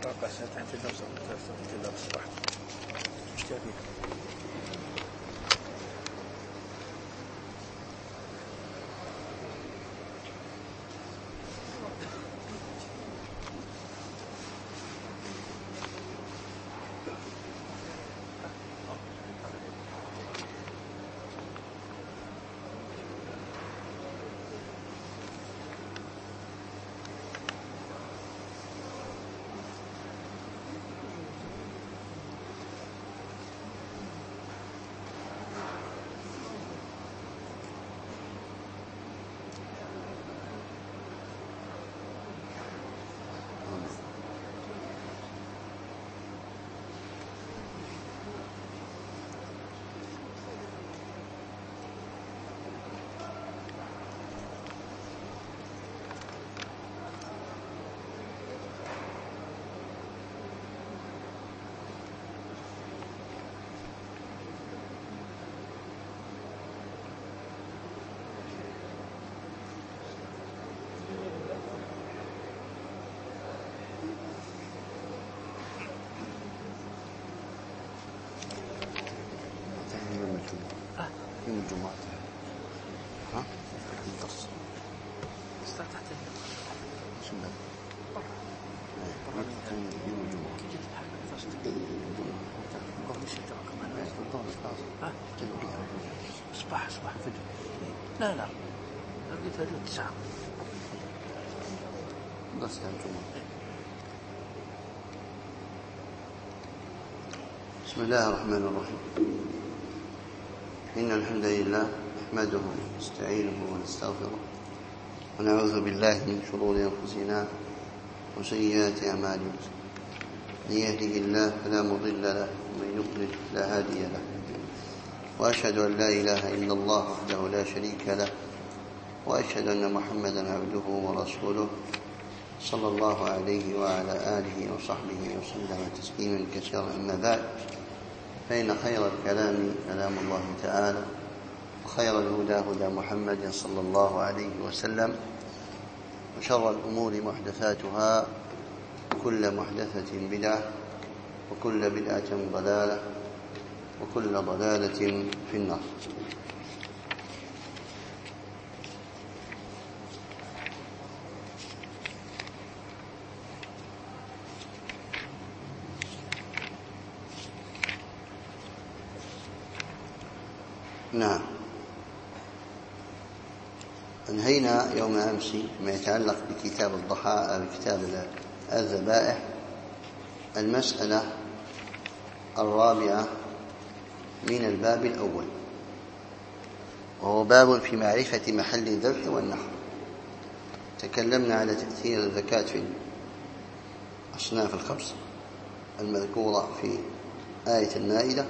أتوقع سنتين لو صبحت مش كافي. يوم الجمعة ها؟ الدرس استطعت شو ده؟ يوم الجمعة صباح فجر. لا لقيت فجر 9 درس الجمعة. بسم الله الرحمن الرحيم. إن الحمد لله نحمده ونستعينه ونستغفره ونعوذ بالله من شرور أنفسنا وسيئات أعمالنا. من يهده الله فلا مضل له ومن يضلل فلا هادي له، وأشهد أن لا إله إلا الله وحده لا شريك له، وأشهد أن محمدا عبده ورسوله صلى الله عليه وعلى آله وصحبه وسلم تسليما كثيرا. أما بعد، فإن خير الكلام كلام الله تعالى، وخير الهدى هدى محمد صلى الله عليه وسلم، وشر الأمور محدثاتها، وكل محدثة بدعة، وكل بدعة ضلالة، وكل ضلالة في النار. نعم، انهينا يوم أمس فيما يتعلق بكتاب الضحى أو كتاب الذبائح المسألة الرابعة من الباب الأول، وهو باب في معرفة محل الذبح والنحر. تكلمنا على تأثير الزكاة في الأصناف الخمس المذكورة في آية المائدة،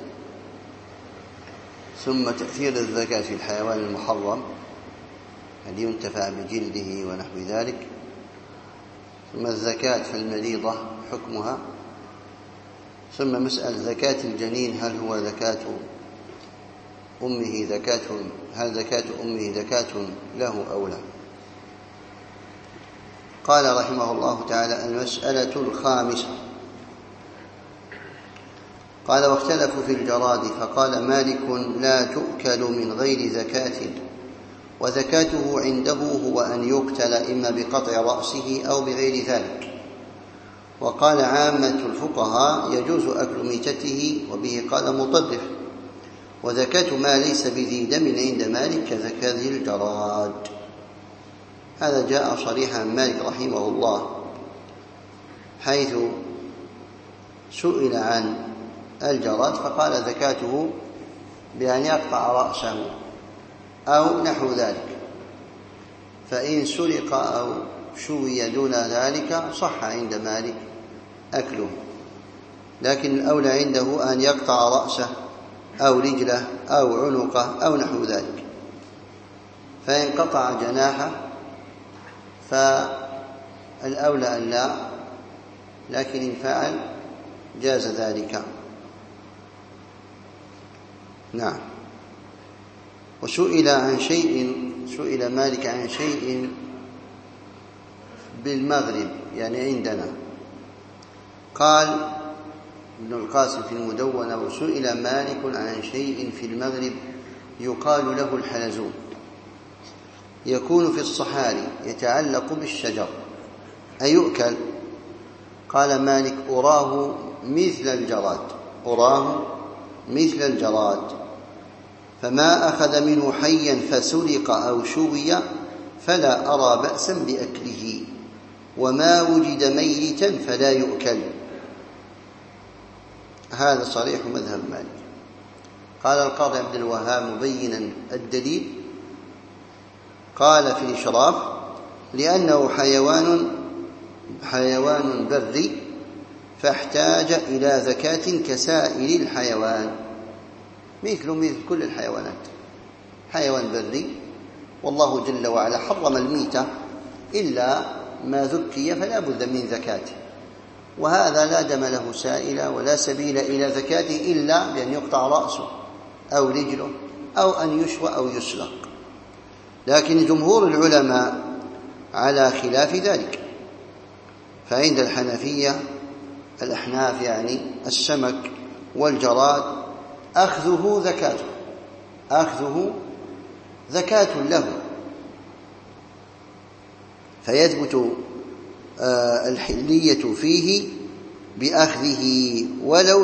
ثم تأثير الزكاة في الحيوان المحرم الذي ينتفع بجلده ونحو ذلك، ثم الزكاة في المريضة حكمها، ثم مسألة زكاة الجنين، هل هو زكاة أمه هل زكاة أمه زكاة له أو لا. قال رحمه الله تعالى: المسألة الخامسة. قال: واختلفوا في الجراد، فقال مالك: لا تؤكل من غير زكاة، وزكاته عنده هو أن يقتل إما بقطع رأسه أو بغير ذلك. وقال عامة الفقهاء: يجوز أكل ميتته، وبه قال مطرف: وزكاة ما ليس بذي دم عند مالك كزكاة الجراد. هذا جاء صريحا عن مالك رحمه الله، حيث سئل عن الجراد فقال زكاته بأن يقطع رأسه أو نحو ذلك، فإن سرق أو شوي دون ذلك صح عند مالك أكله، لكن الأولى عنده أن يقطع رأسه أو رجله أو عنقه أو نحو ذلك. فإن قطع جناحه فالأولى أن لا، لكن إن فعل جاز ذلك. نعم. وسئل مالك عن شيء بالمغرب، يعني عندنا، قال ابن القاسم في المدونة: وسئل مالك عن شيء في المغرب يقال له الحلزون، يكون في الصحاري يتعلق بالشجر، أيؤكل؟ قال مالك: أراه مثل الجراد، فما أخذ منه حيا فسرق أو شوي فلا أرى بأسا بأكله، وما وجد ميتا فلا يؤكل. هذا صريح مذهب مالك. قال القاضي عبد الوهاب مبينا الدليل، قال في الإشراف: لأنه حيوان بري فاحتاج إلى زكاة كسائر الحيوان، مثل كل الحيوانات، حيوان بري، والله جل وعلا حرم الميتة إلا ما ذكي فلا بد من زكاته، وهذا لا دم له سائل ولا سبيل إلى زكاته إلا بأن يقطع رأسه أو رجله أو أن يشوى أو يسلق. لكن جمهور العلماء على خلاف ذلك، فعند الحنفية الأحناف يعني السمك والجراد أخذه زكاة له، يثبت الحلية فيه بأخذه ولو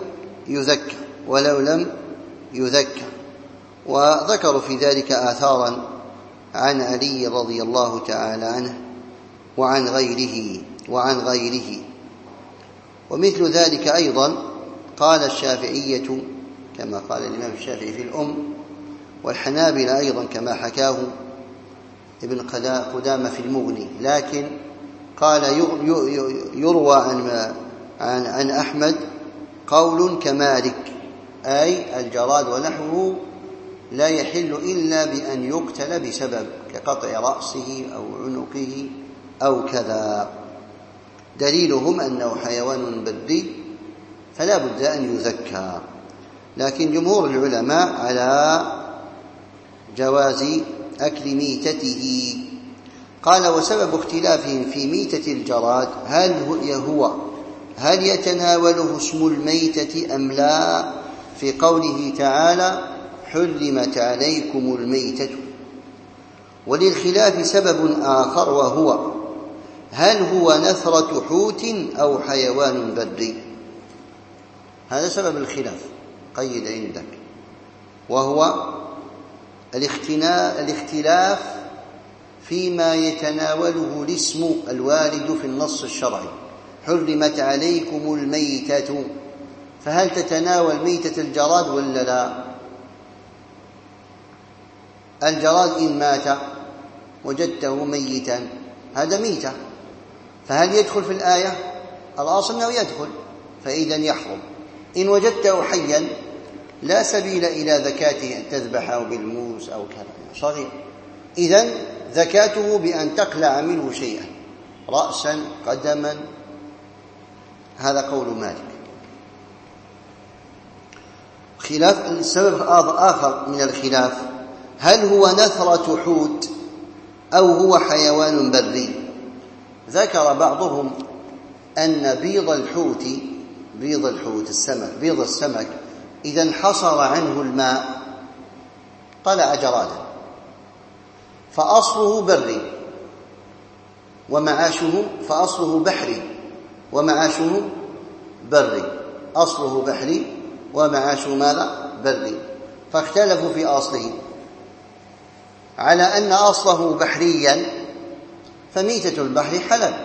لم يذكى. وذكروا في ذلك آثارا عن علي رضي الله تعالى عنه وعن غيره. ومثل ذلك أيضا قال الشافعية كما قال الإمام الشافعي في الأم، والحنابلة أيضا كما حكاه ابن قدامة في المغني. لكن قال يروى عن أحمد قول كمالك، أي الجراد ونحوه لا يحل إلا بأن يقتل بسبب كقطع رأسه أو عنقه أو كذا. دليلهم أنه حيوان بري فلا بد أن يزكى. لكن جمهور العلماء على جواز أكل ميتته. قال: وسبب اختلافهم في ميتة الجراد هل يتناوله اسم الميتة أم لا، في قوله تعالى: حرمت عليكم الميتة. وللخلاف سبب آخر، وهو هل هو نثرة حوت أو حيوان بري. هذا سبب الخلاف، قيد عندك، وهو الاختلاف فيما يتناوله الاسم الوارد في النص الشرعي. حرمت عليكم الميتة، فهل تتناول ميتة الجراد ولا لا؟ الجراد إن مات وجدته ميتا هذا ميتة، فهل يدخل في الآية؟ الأصل أنه يدخل، فإذا يحرم. إن وجدته حيا لا سبيل إلى زكاته أن تذبحه بالموس أو كذا، صغير، إذن زكاته بأن تقلع منه شيئا، رأسا قدما. هذا قول مالك. السبب آخر من الخلاف: هل هو نثرة حوت أو هو حيوان بري. ذكر بعضهم أن بيض السمك إذا انحصر عنه الماء طلع جرادا، فأصله بري ومعاشه، فأصله بحري ومعاشه بري، أصله بحري ومعاشه ماذا؟ بري. فاختلفوا في أصله، على أن أصله بحريا فميتة البحر حلال،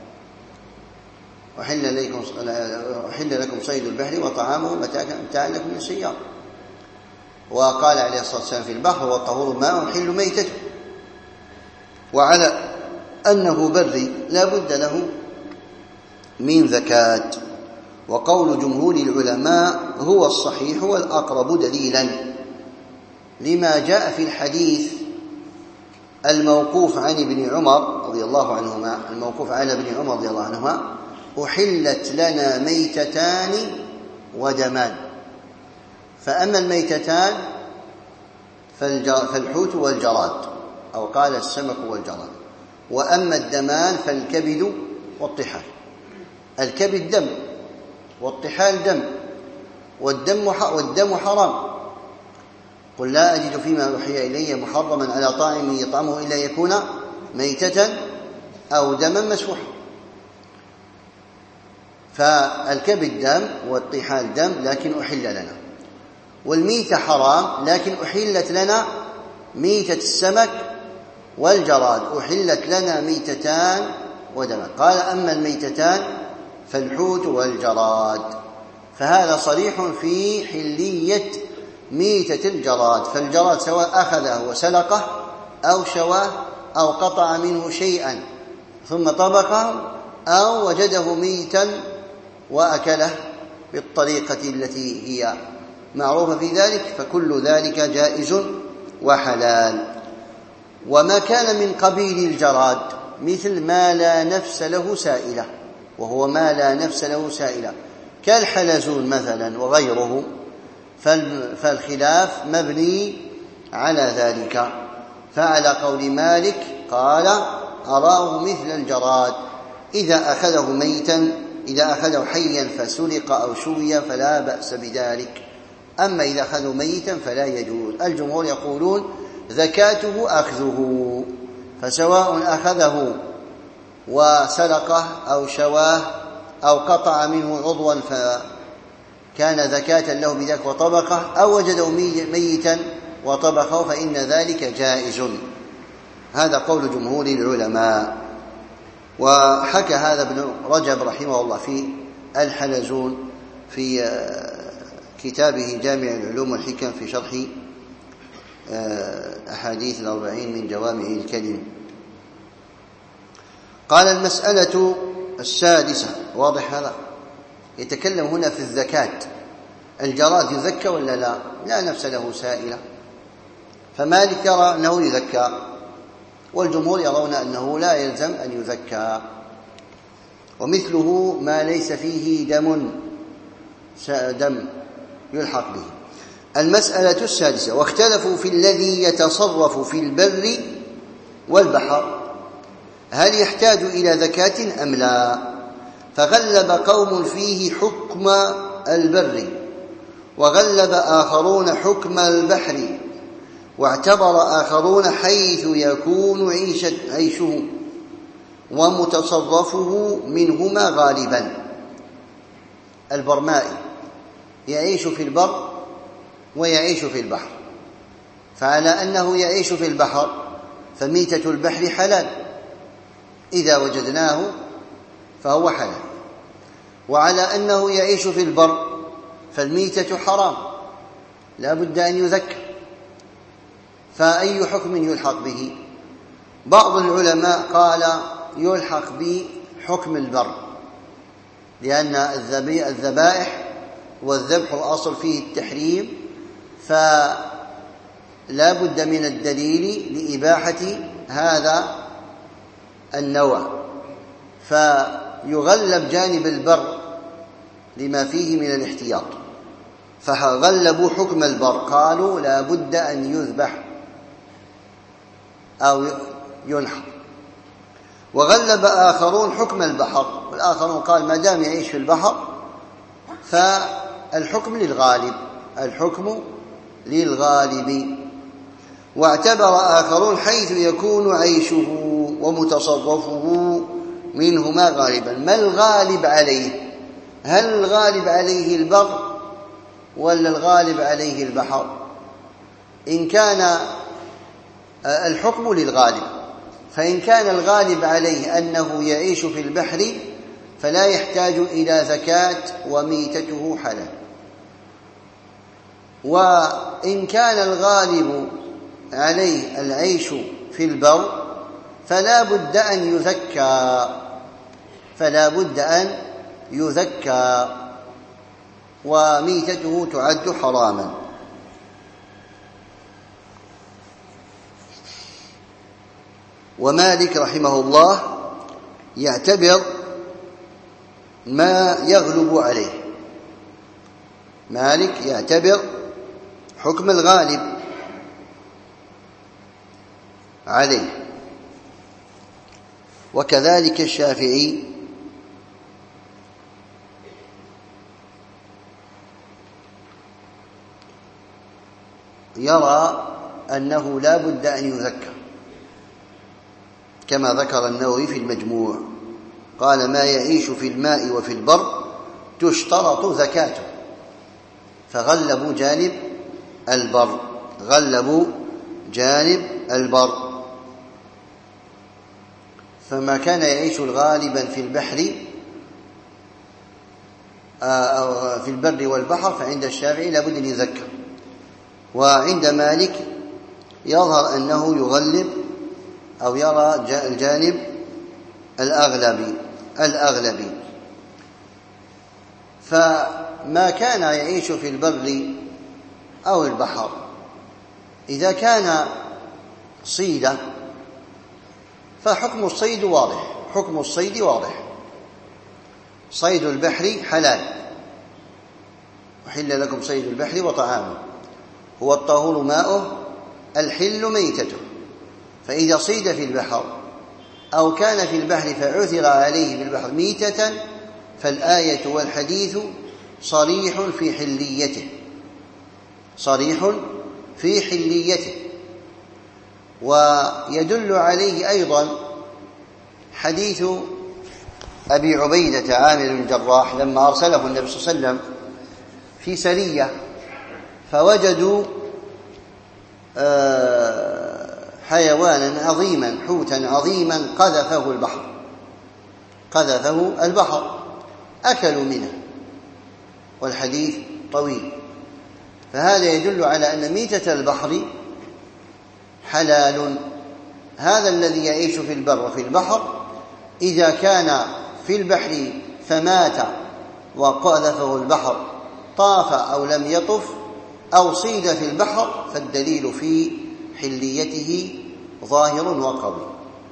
أحل لكم صيد البحر وطعامه متاعا لكم للسيارة. وقال عليه الصلاة والسلام في البحر: والطهور ماء حل ميتته. وعلى أنه بري لا بد له من زكاة. وقول جمهور العلماء هو الصحيح والأقرب دليلا لما جاء في الحديث الموقوف عن ابن عمر رضي الله عنهما، الموقوف على ابن عمر رضي الله عنهما: أحلت لنا ميتتان ودمان. فأما الميتتان فالحوت والجراد، أو قال السمك والجراد، وأما الدمان فالكبد والطحال. الكبد دم، والطحال دم، والدم حرام. قل لا أجد فيما أوحي إلي محرما على طاعم يطعمه إلا يكون ميتة أو دما مسفوحا. فالكبد دم والطحال دم لكن أحل لنا، والميتة حرام لكن أحلت لنا ميتة السمك والجراد، أحلت لنا ميتتان ودما. قال أما الميتتان فالحوت والجراد، فهذا صريح في حلية ميتة الجراد. فالجراد سواء أخذه وسلقه أو شواه أو قطع منه شيئا ثم طبخه أو وجده ميتا وأكله بالطريقة التي هي معروفة في ذلك، فكل ذلك جائز وحلال. وما كان من قبيل الجراد مثل ما لا نفس له سائلة، وهو ما لا نفس له سائلة كالحلزون مثلا وغيره، فالخلاف مبني على ذلك. فعلى قول مالك قال أراه مثل الجراد إذا أخذه ميتا، إذا أخذه حيا فسلق أو شوي فلا بأس بذلك، أما إذا أخذه ميتا فلا يجوز. الجمهور يقولون زكاته أخذه، فسواء أخذه وسلقه أو شواه أو قطع منه عضوا فكان زكاة له بذلك وطبخه، أو وجده ميتا وطبخه، فإن ذلك جائز. هذا قول جمهور العلماء. وحكى هذا ابن رجب رحمه الله في الحلزون في كتابه جامع العلوم والحكم في شرح أحاديث 40 من جوامع الكلم. قال المسألة السادسة، واضح هذا؟ يتكلم هنا في الزكاة. الجراد يزكى ولا لا؟ لا نفس له سائلة، فمالك يرى أنه يزكى، والجمهور يرون أنه لا يلزم أن يزكى. ومثله ما ليس فيه دم يلحق به. المسألة السادسة، واختلفوا في الذي يتصرف في البر والبحر هل يحتاج إلى زكاة أم لا؟ فغلب قوم فيه حكم البر، وغلب آخرون حكم البحر، واعتبر آخرون حيث يكون عيشه ومتصرفه منهما غالبا. البرمائي يعيش في البر ويعيش في البحر، فعلى أنه يعيش في البحر فميتة البحر حلال إذا وجدناه فهو حلال، وعلى أنه يعيش في البر فالميتة حرام لا بد أن يزكى. فأي حكم يلحق به؟ بعض العلماء قال يلحق بحكم البر، لأن الذبائح والذبح الأصل فيه التحريم، فلا بد من الدليل لإباحة هذا النوع، فيغلب جانب البر لما فيه من الاحتياط، فغلبوا حكم البر، قالوا لا بد أن يذبح أو ينحر. وغلب آخرون حكم البحر، والآخرون قال ما دام يعيش في البحر فالحكم للغالب، الحكم للغالب. واعتبر آخرون حيث يكون عيشه ومتصرفه منهما غالبا. ما الغالب عليه؟ هل الغالب عليه البر ولا الغالب عليه البحر؟ إن كان الحكم للغالب، فإن كان الغالب عليه أنه يعيش في البحر فلا يحتاج إلى زكاة وميتته حلال. وإن كان الغالب عليه العيش في البر فلا بد أن يزكى وميتته تعد حراما. ومالك رحمه الله يعتبر ما يغلب عليه، مالك يعتبر حكم الغالب عليه، وكذلك الشافعي يرى أنه لا بد أن يذكى، كما ذكر النووي في المجموع، قال: ما يعيش في الماء وفي البر تشترط زكاته، فغلبوا جانب البر، غلبوا جانب البر. فما كان يعيش غالبا في البحر أو في البر والبحر فعند الشافعي لا بد أن يذكى. وعند مالك يظهر أنه يغلب أو يرى الجانب الأغلبي. فما كان يعيش في البر أو البحر إذا كان صيدا فحكم الصيد واضح، حكم الصيد واضح. صيد البحر حلال، أحل لكم صيد البحر وطعامه، هو الطهور ماؤه الحل ميتته. فإذا صيد في البحر أو كان في البحر فعثر عليه بالبحر ميتة فالآية والحديث صريح في حليته، صريح في حليته. ويدل عليه أيضا حديث أبي عبيدة عامر بن الجراح لما أرسله النبي صلى الله عليه وسلم في سرية فوجدوا حيوانا عظيما، حوتا عظيما قذفه البحر، أكلوا منه، والحديث طويل. فهذا يدل على أن ميتة البحر حلال. هذا الذي يعيش في البر وفي البحر إذا كان في البحر فمات وقذفه البحر طاف أو لم يطف أو صيد في البحر فالدليل في حليته ظاهر وقوي.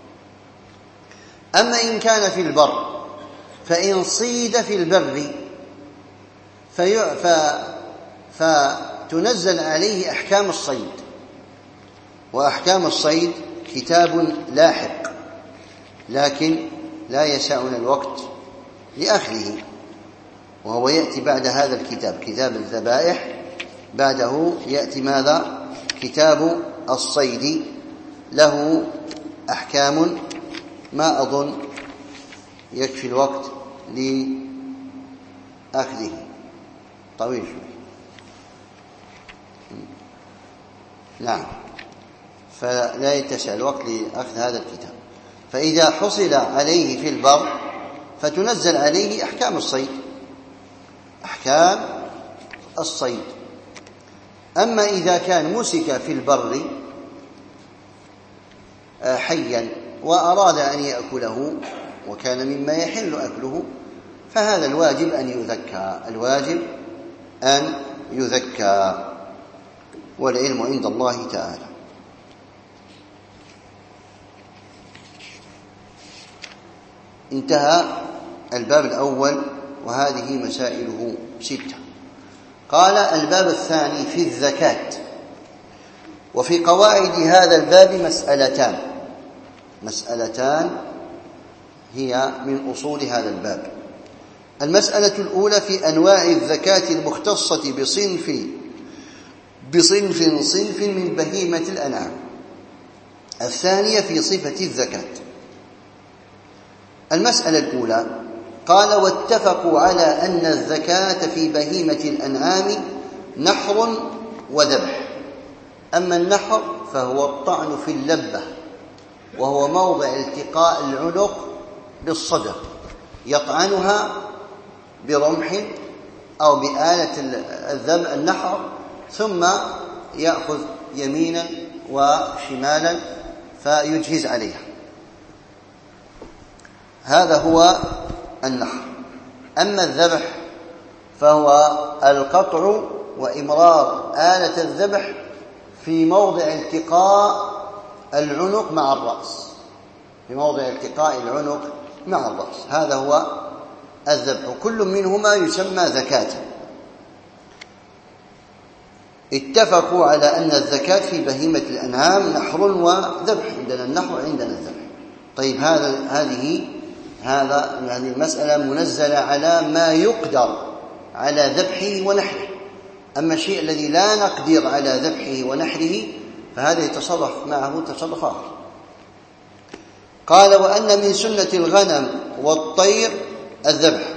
أما إن كان في البر فإن صيد في البر فتنزل عليه أحكام الصيد، وأحكام الصيد كتاب لاحق، لكن لا يسعنا الوقت لأخذه، وهو يأتي بعد هذا الكتاب، كتاب الذبائح، بعده يأتي ماذا؟ كتاب الصيد، له أحكام ما أظن يكفي الوقت لأخذه، طويل شوي. نعم، فلا يتسع الوقت لأخذ هذا الكتاب. فإذا حصل عليه في البر فتنزل عليه أحكام الصيد، أحكام الصيد. أما إذا كان مسك في البر حيا وأراد أن يأكله وكان مما يحل أكله فهذا الواجب أن يذكى، الواجب أن يذكى، والعلم عند الله تعالى. انتهى الباب الأول، وهذه مسائله 6. قال الباب الثاني في الزكاة. وفي قواعد هذا الباب مسألتان هي من أصول هذا الباب. المسألة الأولى في أنواع الزكاة المختصة بصنف من بهيمة الأنعام. الثانية في صفة الزكاة. المسألة الأولى قال: واتفقوا على أن الزكاة في بهيمة الأنعام نحر وذبح. أما النحر فهو الطعن في اللبة، وهو موضع التقاء العنق بالصدر، يطعنها برمح أو بآلة النحر، ثم يأخذ يمينا وشمالا فيجهز عليها. هذا هو النحر. أما الذبح فهو القطع وإمرار آلة الذبح في موضع التقاء العنق مع الرأس، في موضع التقاء العنق مع الرأس، هذا هو الذبح. كل منهما يسمى زكاة. اتفقوا على أن الزكاة في بهيمة الأنعام نحر وذبح، عندنا النحر وعندنا الذبح. طيب هذه المسألة منزلة على ما يقدر على ذبحه ونحره، أما الشيء الذي لا نقدر على ذبحه ونحره فهذا يتصرف معه تصرف آخر. قال: وأن من سنة الغنم والطير الذبح.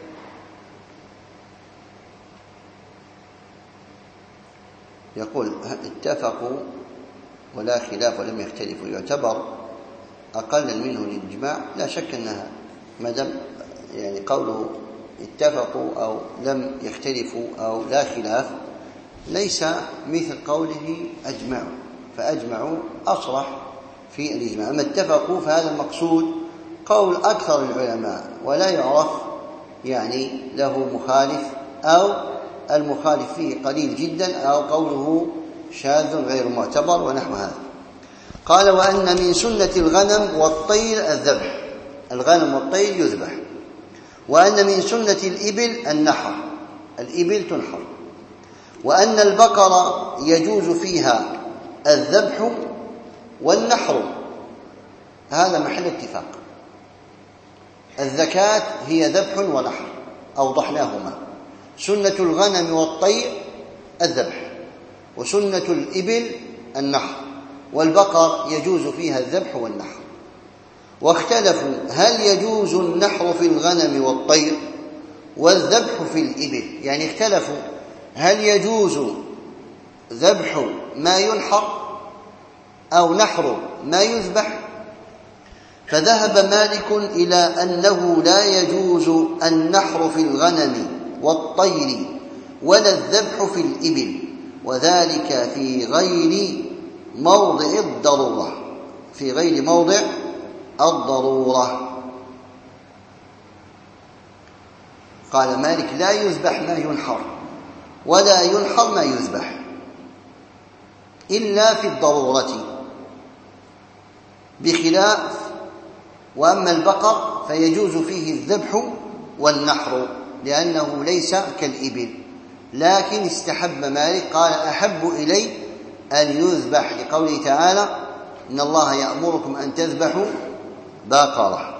يقول: اتفقوا ولا خلاف ولم يختلفوا، يعتبر أقل منه الإجماع. لا شك أنها ما دام يعني قوله اتفقوا أو لم يختلفوا أو لا خلاف ليس مثل قوله أجمعوا، فأجمعوا أصرح في الإجماع. أما اتفقوا فهذا المقصود قول أكثر العلماء ولا يعرف يعني له مخالف أو المخالف فيه قليل جدا أو قوله شاذ غير معتبر ونحو هذا. قال: وأن من سنة الغنم والطير الذبح، الغنم والطير يذبح. وأن من سنة الإبل النحر، الإبل تنحر. وأن البقرة يجوز فيها الذبح والنحر، هذا محل اتفاق. الزكاة هي ذبح ونحر أوضحناهما. سنة الغنم والطير الذبح، وسنة الإبل النحر، والبقر يجوز فيها الذبح والنحر. واختلفوا هل يجوز النحر في الغنم والطير والذبح في الإبل، يعني اختلفوا هل يجوز ذبح ما ينحر أو نحر ما يذبح. فذهب مالك إلى أنه لا يجوز النحر في الغنم والطير ولا الذبح في الإبل، وذلك في غير موضع الضرورة، في غير موضع الضرورة. قال مالك: لا يذبح ما ينحر ولا ينحر ما يذبح إلا في الضرورة، بخلاف وأما البقر فيجوز فيه الذبح والنحر لأنه ليس كالإبل. لكن استحب مالك، قال: أحب إلي أن يذبح لقوله تعالى: إن الله يأمركم أن تذبحوا بقرة.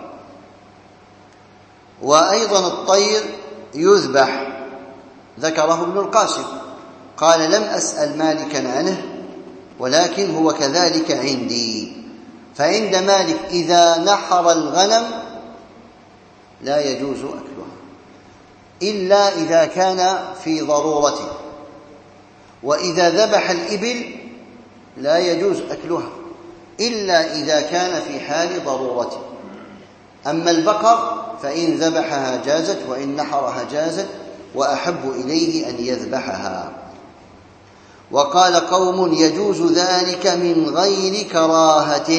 وأيضا الطير يذبح، ذكره ابن القاسم، قال: لم أسأل مالكا عنه ولكن هو كذلك عندي. فعند مالك إذا نحر الغنم لا يجوز أكلها إلا إذا كان في ضرورته، وإذا ذبح الإبل لا يجوز أكلها إلا إذا كان في حال ضرورته. أما البقر فإن ذبحها جازت وإن نحرها جازت، وأحب إليه أن يذبحها. وقال قوم: يجوز ذلك من غير كراهة.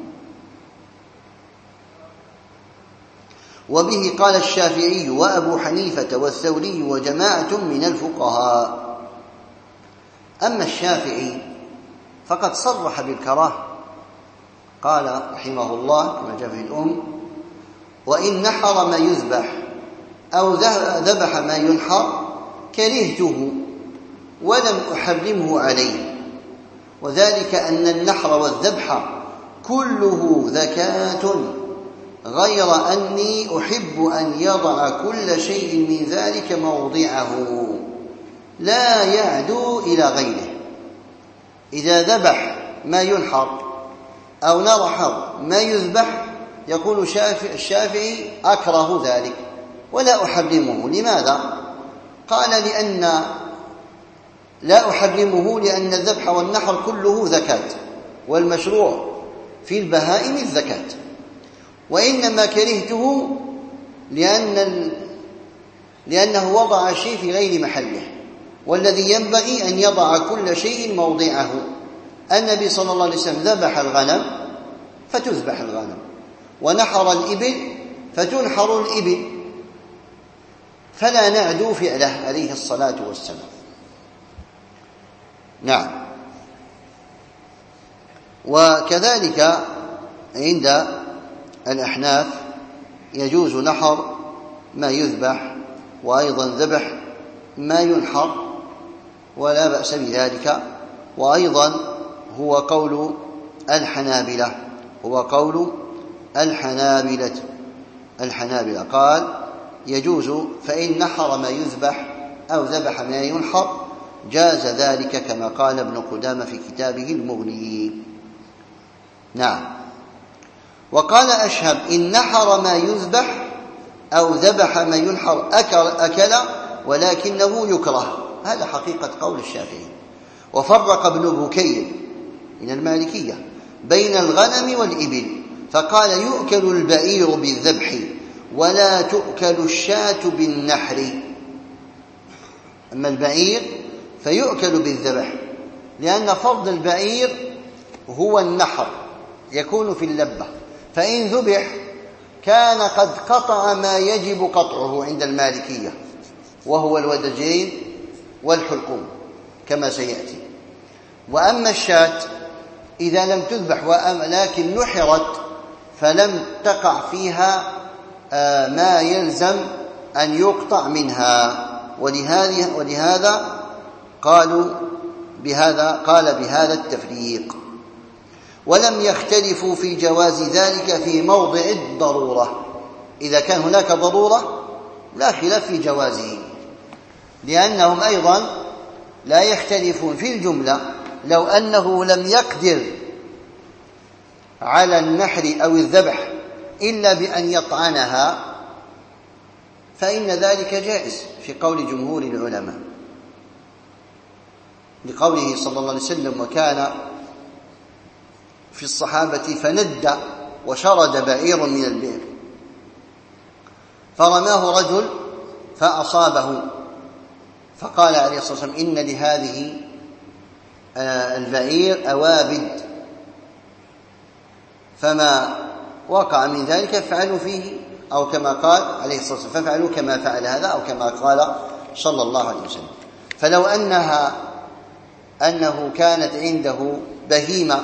وبه قال الشافعي وأبو حنيفة والثوري وجماعة من الفقهاء. أما الشافعي فقد صرح بالكراهة، قال رحمه الله كما جاء في الأم: وإن نحر ما يذبح أو ذبح ما ينحر كرهته ولم أحرمه عليه، وذلك أن النحر والذبح كله زكاة، غير أني أحب أن يضع كل شيء من ذلك موضعه لا يعدو إلى غيره. إذا ذبح ما ينحر أو نرحر ما يذبح يقول الشافعي: أكره ذلك ولا أحرمه. لماذا؟ قال: لأن لا أحرمه لأن الذبح والنحر كله زكاة، والمشروع في البهائم الزكاة، وإنما كرهته لأنه وضع شيء في غير محله، والذي ينبغي أن يضع كل شيء موضعه. النبي صلى الله عليه وسلم ذبح الغنم فتذبح الغنم، ونحر الإبل فتنحر الإبل، فلا نعدو فعله عليه الصلاة والسلام. نعم. وكذلك عند الأحناف يجوز نحر ما يذبح وأيضا ذبح ما ينحر ولا بأس بذلك. وأيضا هو قول الحنابلة، هو قول الحنابلة قال: يجوز فإن نحر ما يذبح أو ذبح ما ينحر جاز ذلك كما قال ابن قدامة في كتابه المغني. نعم. وقال أشهب إن نحر ما يذبح أو ذبح ما ينحر أكل ولكنه يكره. هذا حقيقة قول الشافعي. وفرق ابن بكير من المالكية بين الغنم والإبل فقال يؤكل البعير بالذبح ولا تؤكل الشاة بالنحر. أما البعير فيؤكل بالذبح لأن فرض البعير هو النحر يكون في اللبة، فإن ذبح كان قد قطع ما يجب قطعه عند المالكية وهو الودجين والحلقوم كما سيأتي. وأما الشاة إذا لم تذبح ولكن نحرت فلم تقع فيها ما يلزم أن يقطع منها، ولهذا قال بهذا التفريق. ولم يختلفوا في جواز ذلك في موضع الضرورة. إذا كان هناك ضرورة لا خلاف في جوازه، لأنهم أيضا لا يختلفون في الجملة. لو أنه لم يقدر على النحر أو الذبح إلا بأن يطعنها فإن ذلك جائز في قول جمهور العلماء، لقوله صلى الله عليه وسلم وكان في الصحابة فند وشرد بعير من البئر فرماه رجل فأصابه فقال عليه الصلاة والسلام إن لهذه البعير أوابد فما وقع من ذلك ففعلوا فيه، أو كما قال عليه الصلاة والسلام ففعلوا كما فعل هذا، أو كما قال صلى الله عليه وسلم. فلو أنه كانت عنده بهيمة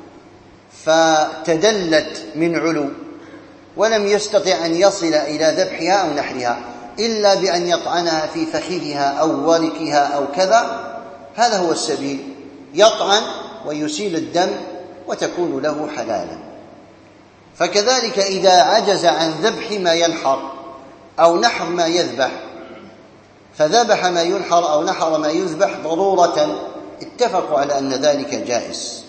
فتدلت من علو ولم يستطع أن يصل إلى ذبحها أو نحرها إلا بأن يطعنها في فخذها أو وركها أو كذا، هذا هو السبيل، يطعن ويسيل الدم وتكون له حلالا. فكذلك إذا عجز عن ذبح ما ينحر أو نحر ما يذبح فذبح ما ينحر أو نحر ما يذبح ضرورة اتفقوا على أن ذلك جائز.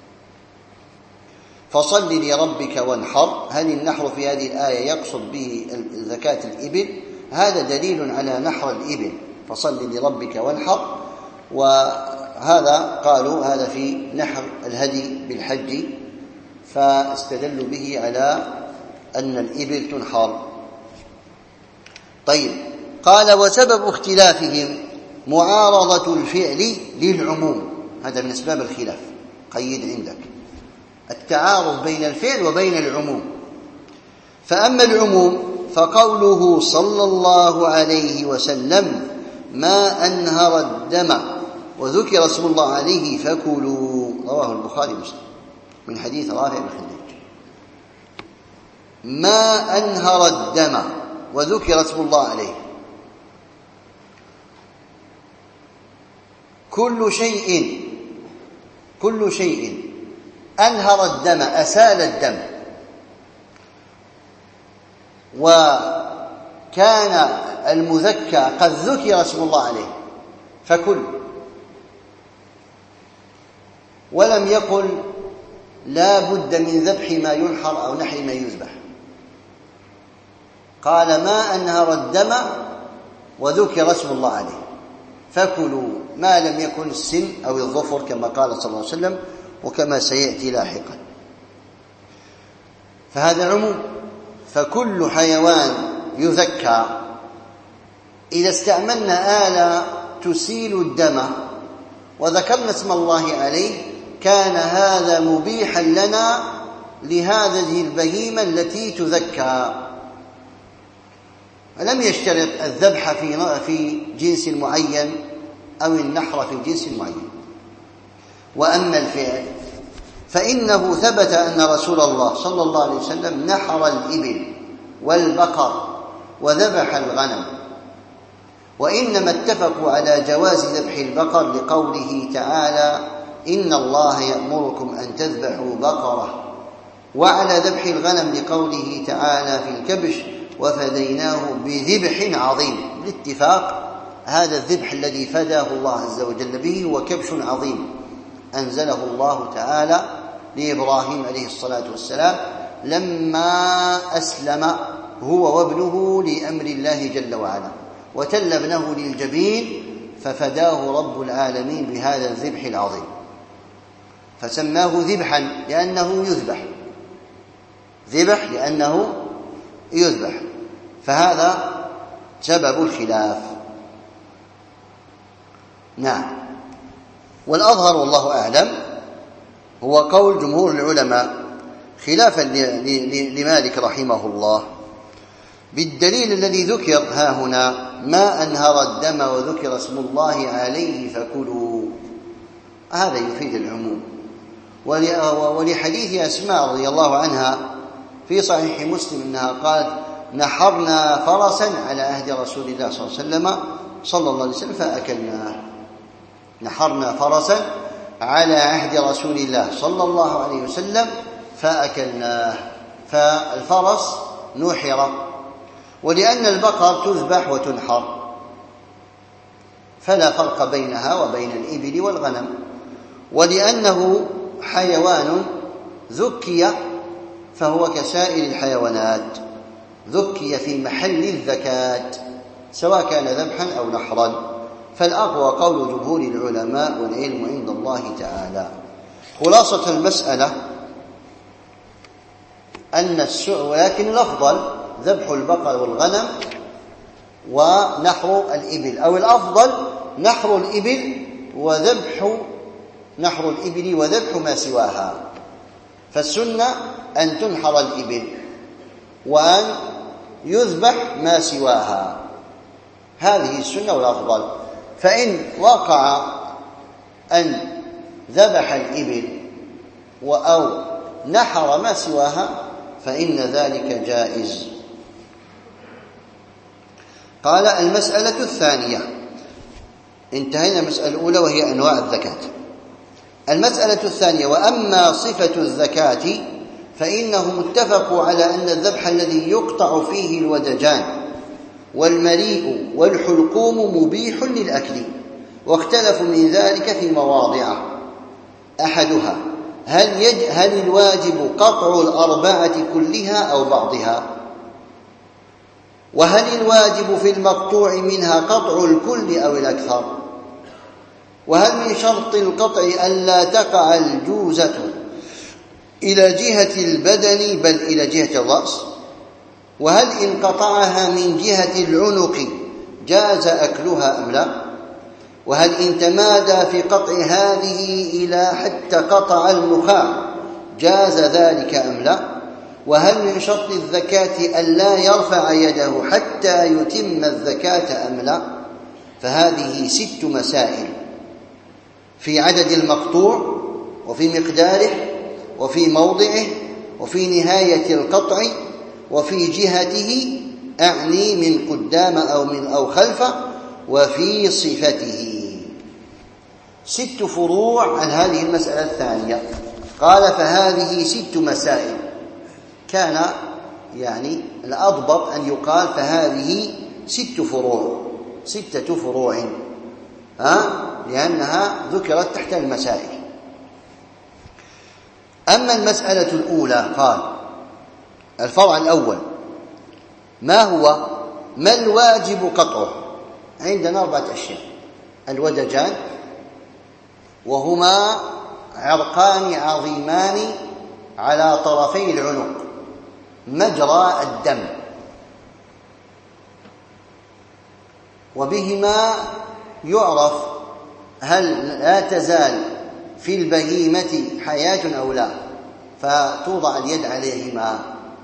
فصل لربك وانحر، هل النحر في هذه الآية يقصد به زكاة الإبل؟ هذا دليل على نحر الإبل، فصل لربك وانحر. وهذا قالوا هذا في نحر الهدي بالحج، فاستدلوا به على أن الإبل تنحر. طيب، قال وسبب اختلافهم معارضة الفعل للعموم. هذا من أسباب الخلاف، قيد عندك التعارض بين الفعل وبين العموم. فأما العموم فقوله صلى الله عليه وسلم ما أنهر الدم وذكر اسم الله عليه فكلوا، رواه البخاري ومسلم من حديث رافع بن خديج. ما أنهر الدم وذكر اسم الله عليه، كل شيء أنهر الدم أسال الدم وكان المذكى قد ذكر اسم الله عليه فكل، ولم يقل لا بد من ذبح ما ينحر أو نحر ما يذبح، قال ما أنهر الدم وذكر اسم الله عليه فكلوا ما لم يكن السن أو الظفر كما قال صلى الله عليه وسلم وكما سيأتي لاحقا. فهذا عموم، فكل حيوان يذكى إذا استعملنا آلة تسيل الدم وذكرنا اسم الله عليه كان هذا مبيحا لنا لهذه البهيمة التي تذكى. لم يشترط الذبح في جنس معين أو النحر في جنس معين. وأما الفعل فإنه ثبت أن رسول الله صلى الله عليه وسلم نحر الإبل والبقر وذبح الغنم، وإنما اتفقوا على جواز ذبح البقر لقوله تعالى إن الله يأمركم أن تذبحوا بقرة، وعلى ذبح الغنم لقوله تعالى في الكبش وفديناه بذبح عظيم، بالاتفاق هذا الذبح الذي فداه الله عز وجل به هو كبش عظيم أنزله الله تعالى لإبراهيم عليه الصلاة والسلام لما أسلم هو وابنه لأمر الله جل وعلا، وتل ابنه للجبين ففداه رب العالمين بهذا الذبح العظيم، فسماه ذبحا لأنه يذبح، ذبح لأنه يذبح، فهذا سبب الخلاف. نعم. والأظهر والله أعلم هو قول جمهور العلماء خلافا لمالك رحمه الله، بالدليل الذي ذكر ها هنا: ما أنهر الدم وذكر اسم الله عليه فكلوا، هذا يفيد العموم. ولحديث أسماء رضي الله عنها في صحيح مسلم أنها قالت: نحرنا فرسا على عهد رسول الله صلى الله عليه وسلم فأكلناه. نحرنا فرسا على عهد رسول الله صلى الله عليه وسلم فأكلناه، فالفرس نحر، ولأن البقر تذبح وتنحر فلا فرق بينها وبين الإبل والغنم، ولأنه حيوان ذكي فهو كسائر الحيوانات، ذكي في محل الذكاة سواء كان ذبحا أو نحرا، فالأقوى قول جمهور العلماء والعلم عند الله تعالى. خلاصة المسألة أن ولكن الأفضل ذبح البقر والغنم ونحر الإبل، أو الأفضل نحر الإبل وذبح ما سواها، فالسنة أن تنحر الإبل وأن يذبح ما سواها، هذه السنة والأفضل. فإن وقع أن ذبح الإبل أو نحر ما سواها فإن ذلك جائز. قال: المسألة الثانية، انتهينا المسألة الأولى وهي أنواع الزكاة. المسألة الثانية: وأما صفة الزكاة فإنهم اتفقوا على أن الذبح الذي يقطع فيه الودجان والمريء والحلقوم مبيح للأكل، واختلفوا من ذلك في مواضع. أحدها: هل الواجب قطع الأربعة كلها أو بعضها؟ وهل الواجب في المقطوع منها قطع الكل أو الأكثر؟ وهل من شرط القطع ألا تقع الجوزة إلى جهة البدن بل إلى جهة الرأس؟ وهل إن قطعها من جهة العنق جاز أكلها أم لا؟ وهل إن تمادى في قطع هذه إلى حتى قطع النخاع جاز ذلك أم لا؟ وهل من شرط الزكاة ألا يرفع يده حتى يتم الزكاة أم لا؟ فهذه 6 مسائل في عدد المقطوع وفي مقداره وفي موضعه وفي نهاية القطع وفي جهته، أعني من قدام أو خلف، وفي صفته. 6 فروع عن هذه المسألة الثانية. قال: فهذه 6 مسائل. كان يعني الأضبط أن يقال فهذه 6 فروع، 6 فروع، لأنها ذكرت تحت المسائل. أما المسألة الأولى، قال الفرع الأول: ما الواجب قطعه؟ عندنا 4 أشياء: الودجان، وهما عرقان عظيمان على طرفي العنق مجرى الدم، وبهما يعرف هل لا تزال في البهيمة حياة أو لا، فتوضع اليد عليهما.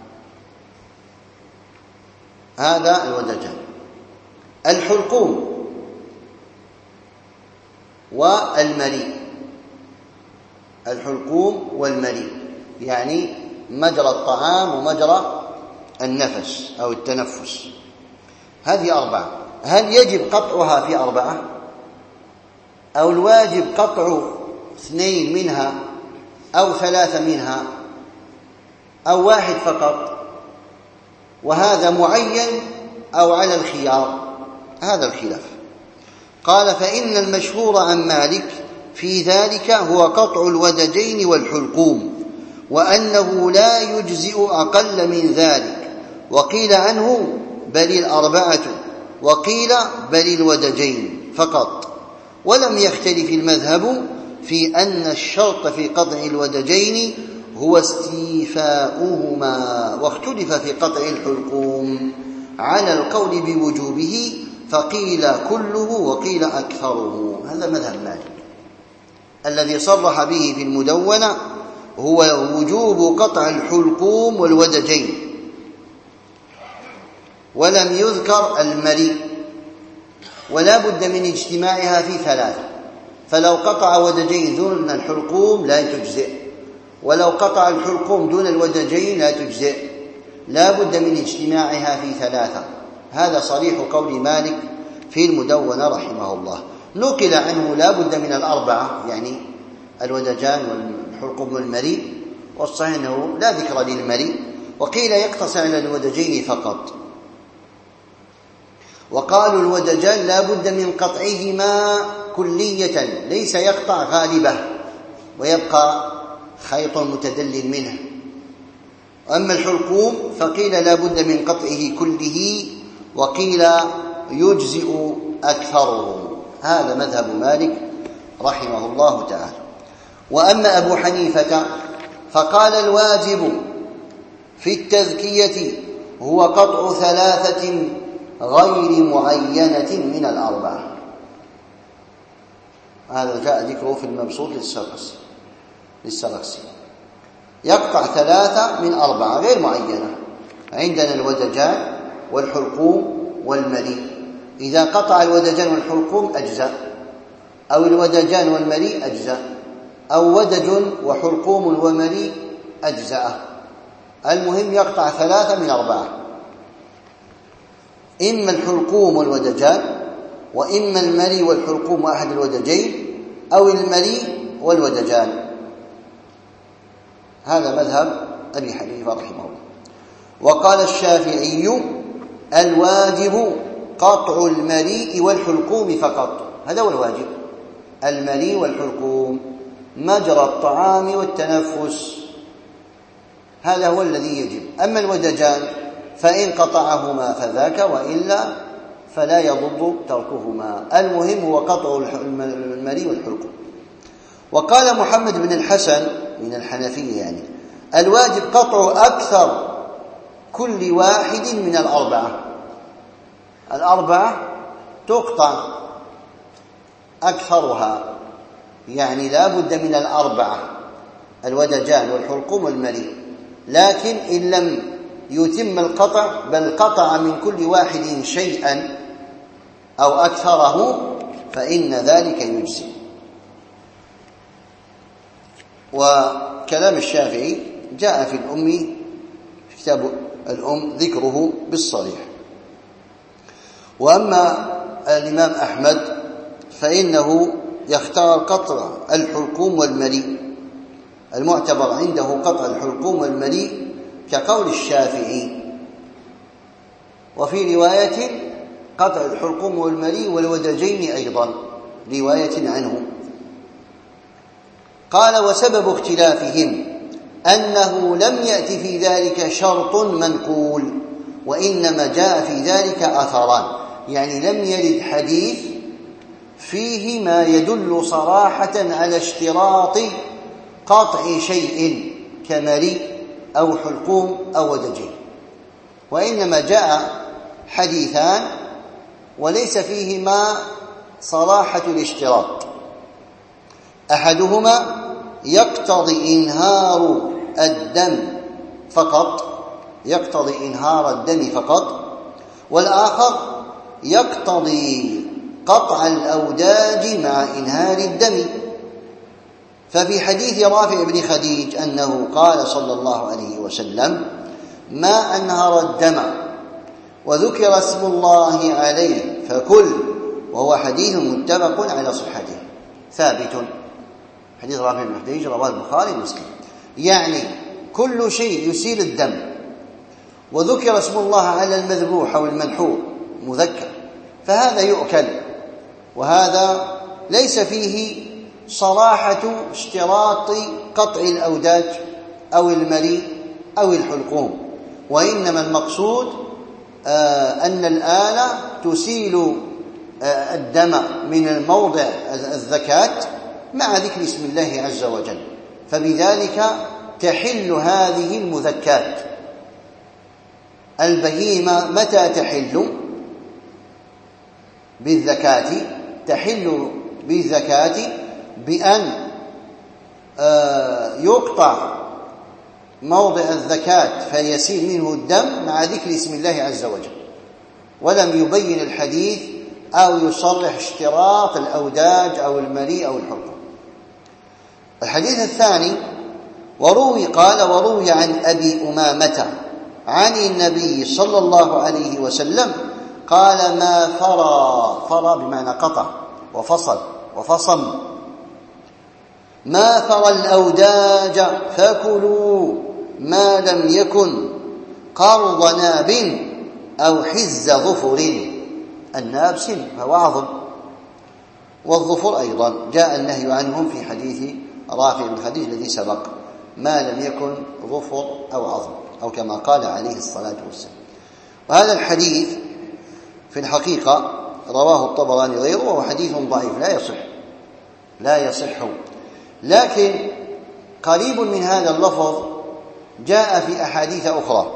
هذا الودجان. الحلقوم والمريء، الحلقوم والمريء يعني مجرى الطعام ومجرى النفس أو التنفس، هذه 4. هل يجب قطعها في 4؟ أو الواجب قطع 2 منها أو 3 منها أو 1 فقط؟ وهذا معين أو على الخيار؟ هذا الخلاف. قال: فإن المشهور عن مالك في ذلك هو قطع الودجين والحلقوم، وأنه لا يجزئ أقل من ذلك، وقيل عنه بل الأربعة، وقيل بل الودجين فقط. ولم يختلف المذهب في أن الشرط في قطع الودجين هو استيفاؤهما، واختلف في قطع الحلقوم على القول بوجوبه، فقيل كله وقيل أكثره. هذا مذهب مالك. الذي صرح به في المدونة هو وجوب قطع الحلقوم والودجين، ولم يذكر المريء، ولا بد من اجتماعها في ثلاثة. فلو قطع ودجين دون الحلقوم لا تجزئ، ولو قطع الحلقوم دون الودجين لا تجزئ، لا بد من اجتماعها في ثلاثة. هذا صريح قول مالك في المدونة رحمه الله. نقل عنه لا بد من الأربعة، يعني الودجان والحلقوم والمريء، والصحيح أنه لا ذكر للمريء، وقيل يقتصر على الودجين فقط. وقالوا الودجان لا بد من قطعهما كلية، ليس يقطع غالبه ويبقى خيط متدلل منه. أما الحلقوم فقيل لا بد من قطعه كله، وقيل يجزئ أكثره. هذا مذهب مالك رحمه الله تعالى. وأما أبو حنيفة فقال الواجب في التذكية هو قطع ثلاثة غير معينة من الأربعة. هذا جاء ذكره في المبسوط للسرخسي. يقطع ثلاثة من أربعة غير معينة. عندنا الودجان والحلقوم والمريء، إذا قطع الودجان والحلقوم أجزاء، أو الودجان والمريء أجزاء، أو ودج وحلقوم ومريء أجزاء. المهم يقطع ثلاثة من أربعة، إما الحلقوم والودجان، وإما المريء والحلقوم وأحد الودجين، أو المريء والودجان. هذا مذهب أبي حنيفة رحمه الله. وقال الشافعي الواجب قطع المريء والحلقوم فقط. هذا هو الواجب، المريء والحلقوم، مجرى الطعام والتنفس، هذا هو الذي يجب. أما الودجان فإن قطعهما فذاك، وإلا فلا يضر تركهما. المهم هو قطع المريء والحلقوم. وقال محمد بن الحسن من الحنفية يعني الواجب قطع أكثر كل واحد من الأربعة. الأربعة تقطع أكثرها، يعني لا بد من الأربعة، الودجان والحلقوم والمريء. لكن إن لم يتم القطع بل قطع من كل واحد شيئا أو أكثره فإن ذلك يجزي. وكلام الشافعي جاء في الأم، في كتاب الأم ذكره بالصريح. وأما الإمام أحمد فإنه يختار قطع الحلقوم والمريء، المعتبر عنده قطع الحلقوم والمريء كقول الشافعي. وفي رواية قطع الحلقوم والمريء والودجين أيضا رواية عنه. قال وسبب اختلافهم أنه لم يأت في ذلك شرط منقول، وإنما جاء في ذلك أثران، يعني لم يرد حديث فيه ما يدل صراحة على اشتراط قطع شيء كمريء أو حلقوم أو ودجين، وإنما جاء حديثان وليس فيهما صراحة الاشتراط. أحدهما يقتضي إنهار الدم فقط، يقتضي إنهار الدم فقط، والآخر يقتضي قطع الأوداج مع إنهار الدم. ففي حديث رافع بن خديج أنه قال صلى الله عليه وسلم ما أنهر الدم وذكر اسم الله عليه فكل، وهو حديث متفق على صحته ثابت. حديث رافع بن خديج رواه البخاري ومسلم. يعني كل شيء يسيل الدم وذكر اسم الله على المذبوح أو المنحور مذكر فهذا يؤكل وهذا ليس فيه صراحة اشتراط قطع الأوداج أو المريء أو الحلقوم، وإنما المقصود أن الآلة تسيل الدم من موضع الزكاة مع ذكر اسم الله عز وجل، فبذلك تحل هذه المذكات. البهيمة متى تحل بالزكاة؟ تحل بالزكاة بأن يقطع موضع الزكاة فيسيل منه الدم مع ذكر اسم الله عز وجل، ولم يبين الحديث أو يصرح اشتراط الأوداج أو المريء أو الحلقوم. الحديث الثاني وروي عن أبي أمامة عن النبي صلى الله عليه وسلم قال: ما فرى بمعنى قطع وفصم ما فرى الأوداج فكلوا ما لم يكن قرض ناب أو حز ظفر. الناب سن فهو عظم، والظفر أيضا جاء النهي عنهم في حديث رافع بن الحديث الذي سبق، ما لم يكن ظفر أو عظم، أو كما قال عليه الصلاة والسلام. وهذا الحديث في الحقيقة رواه الطبراني غيره، وهو حديث ضعيف لا يصح، لكن قريب من هذا اللفظ جاء في أحاديث أخرى.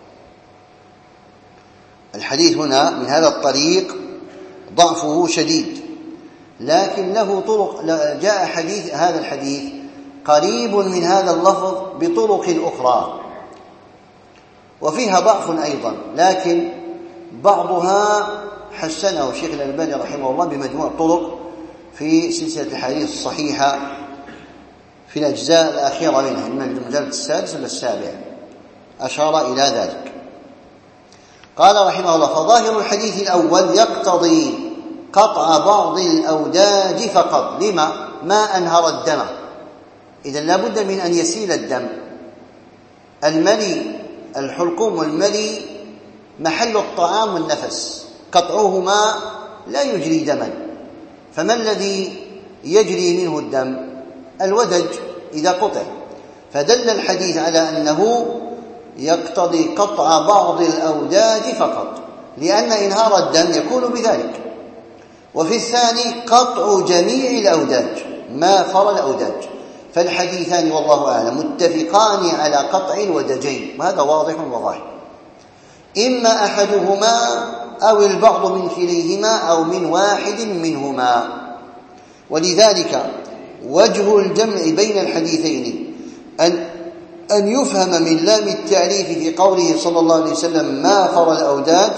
الحديث هنا من هذا الطريق ضعفه شديد، لكن له طرق، جاء هذا الحديث قريب من هذا اللفظ بطرق أخرى وفيها ضعف أيضا، لكن بعضها حسنه الشيخ الألباني رحمه الله بمجموع الطرق في سلسلة الحديث الصحيحة في الأجزاء الأخيرة منها، من المجلد السادس إلى السابع أشار إلى ذلك. قال رحمه الله: فظاهر الحديث الأول يقتضي قطع بعض الأوداج فقط. لما؟ ما أنهر الدم، إذن لا بد من أن يسيل الدم. الملي الحلقوم والملي محل الطعام والنفس، قطعهما لا يجري دما، فما الذي يجري منه الدم؟ الودج إذا قطع، فدل الحديث على أنه يقتضي قطع بعض الأوداج فقط، لأن إنهار الدم يكون بذلك. وفي الثاني قطع جميع الأوداج ما فرى الأوداج، فالحديثان والله أعلم متفقان على قطع الودجين، وهذا واضح وظاهر، إما أحدهما أو البعض من كليهما أو من واحد منهما. ولذلك وجه الجمع بين الحديثين أن يفهم من لام التعريف في قوله صلى الله عليه وسلم ما فرى الأوداج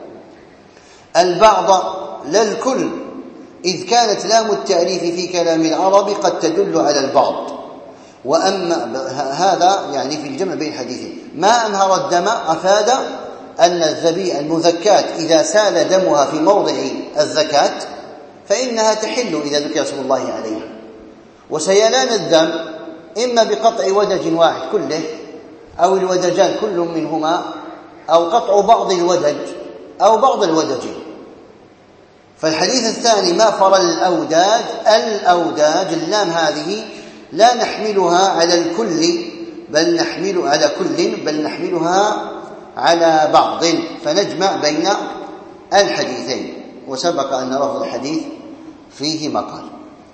البعض لا الكل، إذ كانت لام التعريف في كلام العرب قد تدل على البعض. وأما هذا يعني في الجمع بين الحديثين، ما أنهر الدم أفاد أن الذبيحة المذكاة إذا سال دمها في موضع الزكاة فإنها تحل إذا ذكر اسم الله عليها. وسيلان الدم إما بقطع ودج واحد كله أو الودجان كل منهما، أو قطع بعض الودج أو بعض الودجين. فالحديث الثاني ما فرى الأوداج اللام هذه لا نحملها على الكل بل نحملها على بعض، فنجمع بين الحديثين. وسبق أن لفظ الحديث فيه مقال.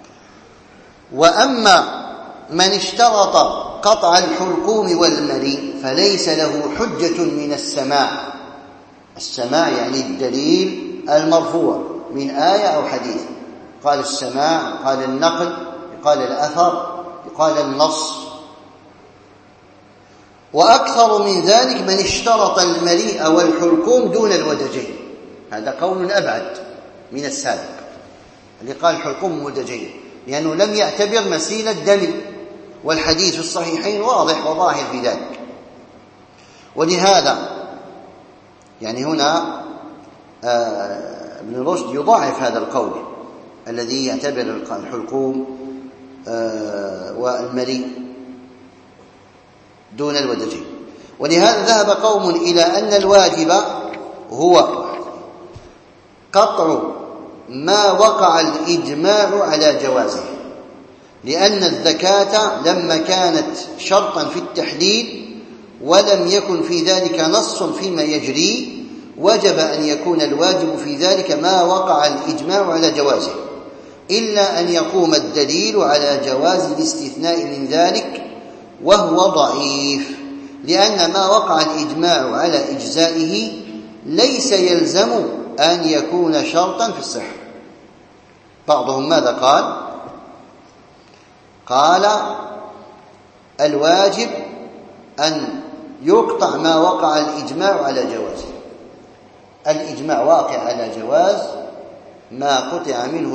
وأما من اشترط قطع الحلقوم والمريء فليس له حجة من السماع يعني الدليل المرفوع من آية أو حديث. قال السماع، قال النقل، قال الأثر، قال النص. وأكثر من ذلك من اشترط المريء والحلقوم دون الودجين، هذا قول أبعد من السابق اللي قال الحلقوم والودجين، لأنه لم يعتبر مسيل الدم، والحديث في الصحيحين واضح وظاهر في ذلك. ولهذا يعني هنا ابن رشد يضاعف هذا القول الذي يعتبر الحلقوم والمريء دون الودجين. ولهذا ذهب قوم إلى أن الواجب هو قطع ما وقع الإجماع على جوازه، لأن الزكاة لما كانت شرطا في التحليل ولم يكن في ذلك نص فيما يجري، وجب أن يكون الواجب في ذلك ما وقع الإجماع على جوازه، إلا أن يقوم الدليل على جواز الاستثناء من ذلك، وهو ضعيف، لأن ما وقع الإجماع على إجزائه ليس يلزم أن يكون شرطا في الصحة. بعضهم ماذا قال الواجب أن يقطع ما وقع الإجماع على جوازه. الإجماع واقع على جواز ما قطع منه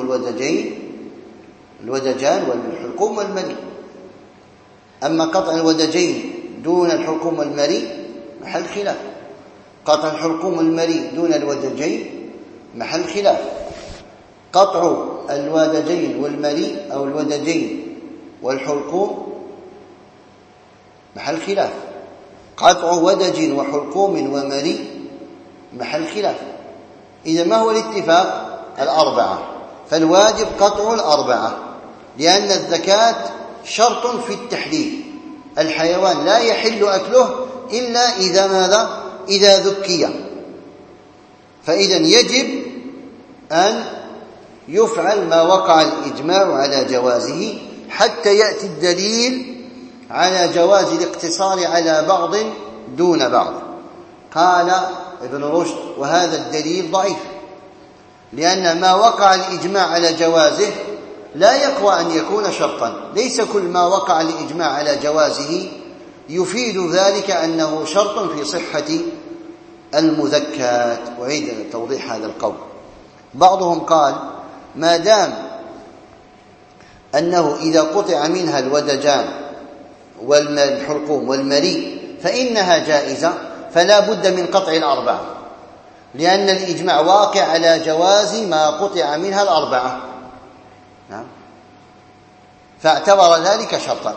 الودجان والحلقوم والمري. أما قطع الودجين دون الحلقوم والمري محل خلاف، قطع الحلقوم والمري دون الودجين محل خلاف، قطع الودجين والمري أو الودجين والحلقوم محل خلاف، قطع ودج وحلقوم ومري محل خلاف. إذا ما هو الاتفاق؟ الأربعة. فالواجب قطع الأربعة، لأن الزكاة شرط في التحليل. الحيوان لا يحل أكله إلا إذا ماذا؟ إذا ذكي. فإذا يجب أن يفعل ما وقع الإجماع على جوازه حتى يأتي الدليل على جواز الاقتصار على بعض دون بعض. قال ابن رشد: وهذا الدليل ضعيف، لأن ما وقع الإجماع على جوازه لا يقوى أن يكون شرطا. ليس كل ما وقع الإجماع على جوازه يفيد ذلك أنه شرط في صحة المزكاة. أعيد توضيح هذا القول. بعضهم قال: ما دام أنه إذا قطع منها الودجان والحلقوم والمري فإنها جائزة، فلا بد من قطع الأربعة، لأن الإجماع واقع على جواز ما قطع منها الأربعة. نعم. فاعتبر ذلك شرطا.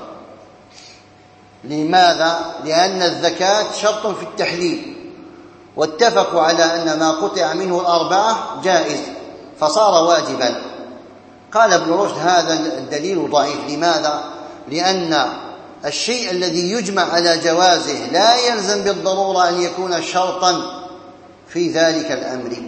لماذا؟ لأن الزكاة شرط في التحليل، واتفقوا على أن ما قطع منه الأربعة جائز فصار واجبا. قال ابن رشد: هذا الدليل ضعيف. لماذا؟ لأن الشيء الذي يجمع على جوازه لا يلزم بالضرورة أن يكون شرطا في ذلك الأمر.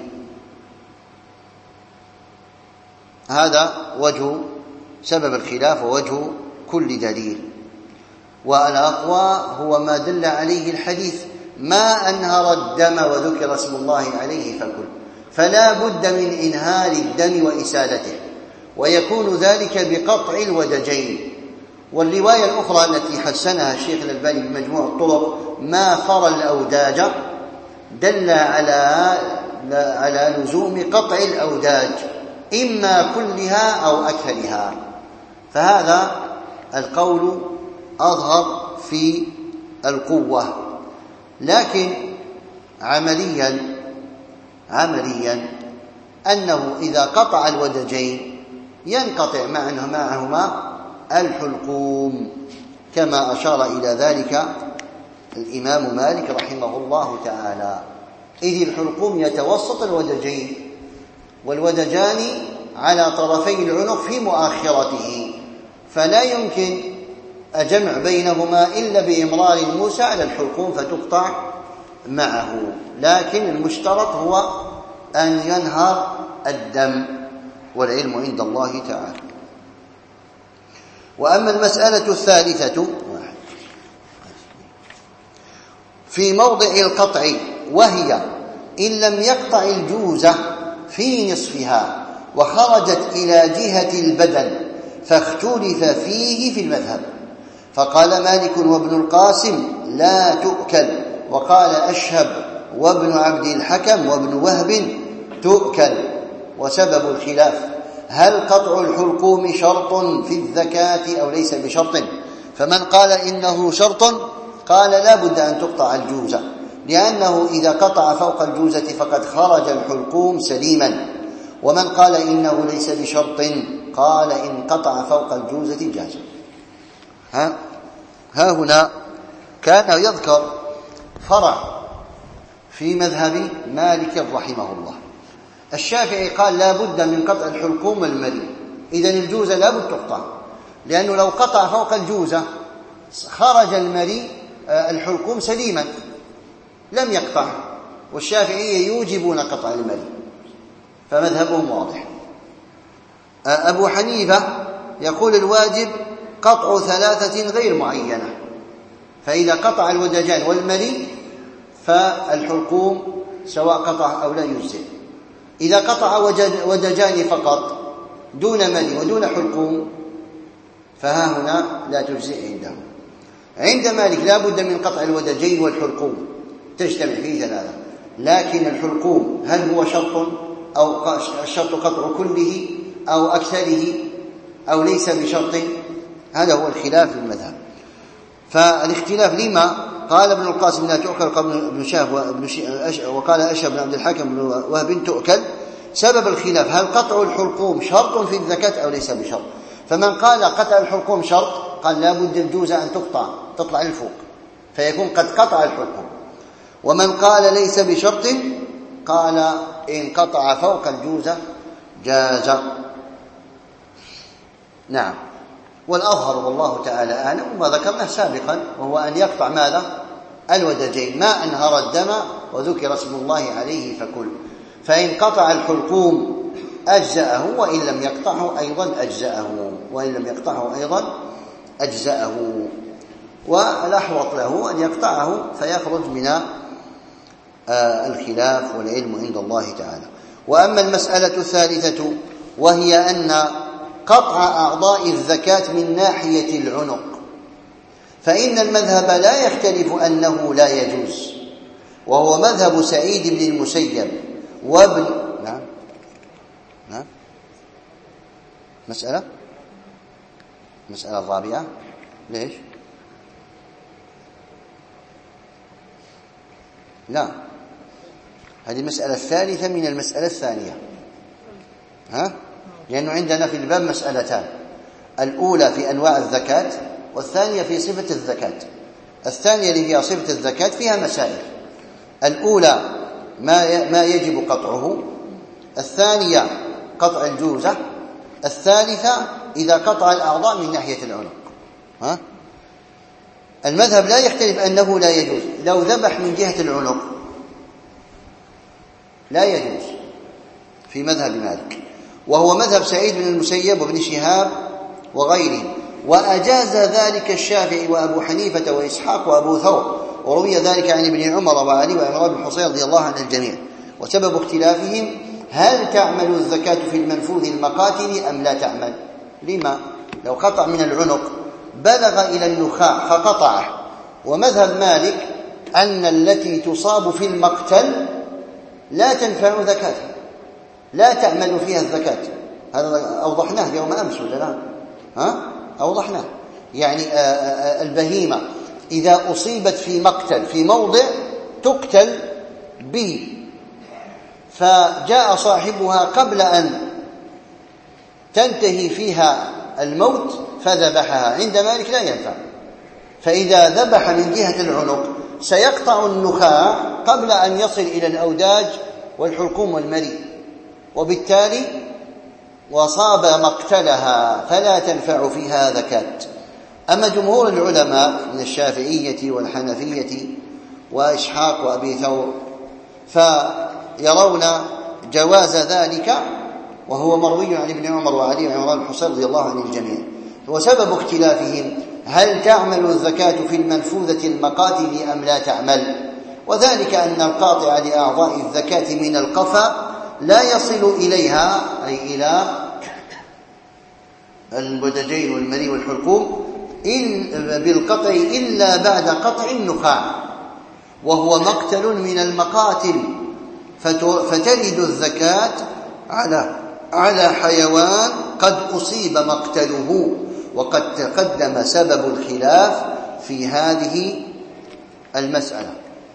هذا وجه سبب الخلاف ووجه كل دليل. والأقوى هو ما دل عليه الحديث: ما أنهر الدم وذكر اسم الله عليه فكل. فلا بد من إنهار الدم وإسالته، ويكون ذلك بقطع الودجين. والرواية الأخرى التي حسنها الشيخ الألباني بمجموع الطرق: ما فرى الأوداج، دل على لزوم قطع الأوداج إما كلها أو أكثرها. فهذا القول أظهر في القوة. لكن عمليا أنه إذا قطع الودجين ينقطع معهما الحلقوم، كما أشار إلى ذلك الإمام مالك رحمه الله تعالى، إذ الحلقوم يتوسط الودجين، والودجان على طرفي العنق في مؤخرته، فلا يمكن الجمع بينهما إلا بإمرار الموسى على الحلقوم فتقطع معه. لكن المشترط هو أن ينهر الدم، والعلم عند الله تعالى. وأما المسألة الثالثة في موضع القطع، وهي إن لم يقطع الجوزة في نصفها وخرجت إلى جهة البدن، فاختلف فيه في المذهب. فقال مالك وابن القاسم: لا تؤكل. وقال أشهب وابن عبد الحكم وابن وهب: تؤكل. وسبب الخلاف: هل قطع الحلقوم شرط في الزكاة أو ليس بشرط؟ فمن قال إنه شرط قال لا بد أن تقطع الجوزة، لأنه إذا قطع فوق الجوزة فقد خرج الحلقوم سليما. ومن قال إنه ليس بشرط قال إن قطع فوق الجوزة جاز. ها هنا كان يذكر فرع في مذهب مالك رحمه الله، الشافعي قال لا بد من قطع الحلقوم والمري، إذن الجوزة لا بد تقطع، لأنه لو قطع فوق الجوزة خرج المري الحلقوم سليما لم يقطع، والشافعية يوجبون قطع المري، فمذهبهم واضح. أبو حنيفة يقول الواجب قطع 3 غير معينة، فإذا قطع الودجان والمري فالحلقوم سواء قطع أو لا يجزئ. إذا قطع ودجان فقط دون مري ودون حلقوم فها هنا لا تجزئ عنده. عند مالك لا بد من قطع الودجين والحلقوم تجتمع فيه 3، لكن الحلقوم هل هو شرط أو الشرط قطع كله أو أكثره أو ليس بشرط؟ هذا هو الخلاف في المذهب. فالاختلاف لما قال ابن القاسم لا تؤكل قبل ابن شهاب وقال أشهب بن عبد الحكم بن وهب تؤكل. سبب الخلاف هل قطع الحلقوم شرط في الزكاة أو ليس بشرط؟ فمن قال قطع الحلقوم شرط قال لا بد الجوزة أن تطلع للفوق فيكون قد قطع الحلقوم. ومن قال ليس بشرط قال إن قطع فوق الجوزة جاز. نعم، والأظهر والله تعالى أعلم وما ذكرناه سابقا، وهو أن يقطع ماذا؟ الودجين، ما أنهر الدم وذكر اسم الله عليه فكل. فإن قطع الحلقوم أجزأه وإن لم يقطعه أيضا أجزأه والأحوط له أن يقطعه فيخرج من الخلاف والعلم عند الله تعالى. وأما المسألة الثالثة وهي أن قطع أعضاء الزكاة من ناحية العنق، فإن المذهب لا يختلف أنه لا يجوز، وهو مذهب سعيد بن المسيب وابن نعم مسألة الرابعة. ليش؟ لا، هذه المسألة الثالثة من المسألة الثانية، لأنه عندنا في الباب مسألتان، الأولى في أنواع الزكاة والثانية في صفة الزكاة. الثانية اللي هي صفة الزكاة فيها مسائل، الأولى ما يجب قطعه، الثانية قطع الجوزة، الثالثة إذا قطع الأعضاء من ناحية العنق. المذهب لا يختلف أنه لا يجوز، لو ذبح من جهة العنق لا يجوز في مذهب مالك، وهو مذهب سعيد بن المسيب وابن شهاب وغيره، وأجاز ذلك الشافعي وأبو حنيفة وإسحاق وأبو ثور، وروي ذلك عن ابن عمر وعلي وعمران بن حصين رضي الله عن الجميع. وسبب اختلافهم هل تعمل الزكاة في المنفوذ المقاتل أم لا تعمل؟ لما؟ لو قطع من العنق بلغ إلى النخاع فقطعه، ومذهب مالك أن التي تصاب في المقتل لا تنفع زكاتها، لا تعمل فيها الزكاة. هذا أوضحناه يوم أمس ولا لا؟ أوضحناه. يعني البهيمة إذا أصيبت في مقتل في موضع تقتل به، فجاء صاحبها قبل أن تنتهي فيها الموت فذبحها، عند مالك لا ينفع. فإذا ذبح من جهة العنق سيقطع النخاع قبل أن يصل إلى الأوداج والحلقوم والمري، وبالتالي وصاب مقتلها فلا تنفع فيها زكاة. أما جمهور العلماء من الشافعية والحنفية وإسحاق وأبي ثور فيرون جواز ذلك، وهو مروي عن ابن عمر وعلي وعمران بن حصين رضي الله عن الجميع. وسبب اختلافهم هل تعمل الزكاة في المنفوذة المقاتل أم لا تعمل؟ وذلك أن القاطع لأعضاء الزكاة من القفا لا يصل إليها، أي إلى الودجين والمري والحلقوم بالقطع إلا بعد قطع النخاع، وهو مقتل من المقاتل، فترد الزكاة على حيوان قد أصيب مقتله. وقد تقدم سبب الخلاف في هذه المسألة،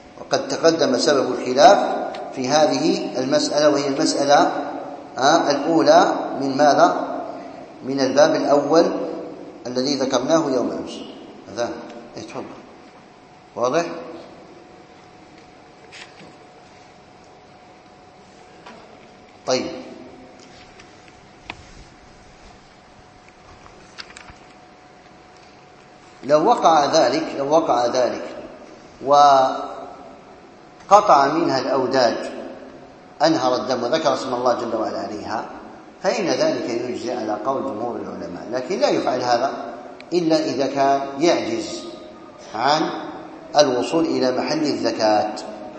وهي المسألة الأولى من ماذا؟ من الباب الأول الذي ذكرناه يوم أمس. هذا تفضل واضح؟ طيب، لو وقع ذلك وقطع منها الأوداج أنهر الدم وذكر اسم الله جل وعلا عليها، فإن ذلك يجزي على قول جمهور العلماء، لكن لا يفعل هذا إلا إذا كان يعجز عن الوصول إلى محل الزكاة.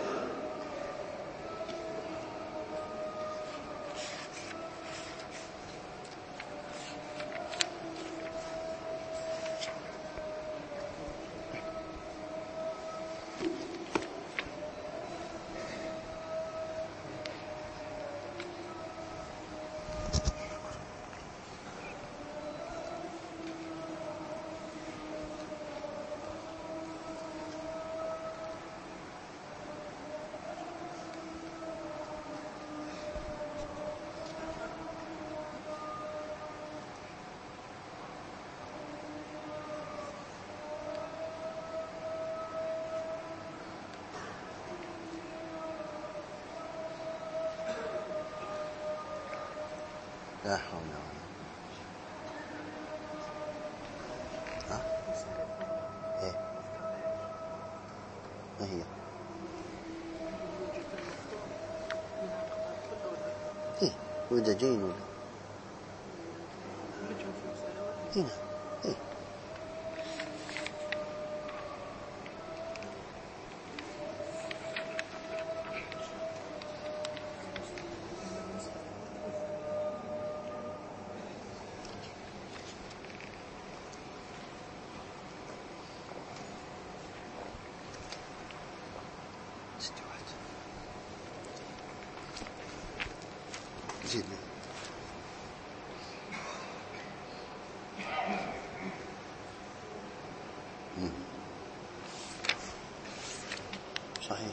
لا حول ولا قوة. ايه ما هي؟ ايه ودجين ولا هنا؟ ايه زيد صحيح،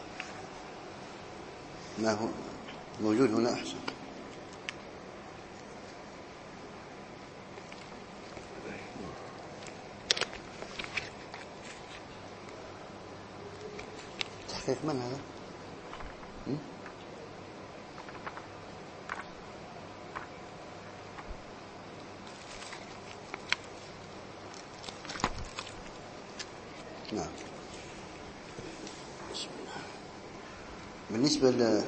ما هو موجود هنا أحسن. تحقيق من هذا؟ نعم. بالنسبة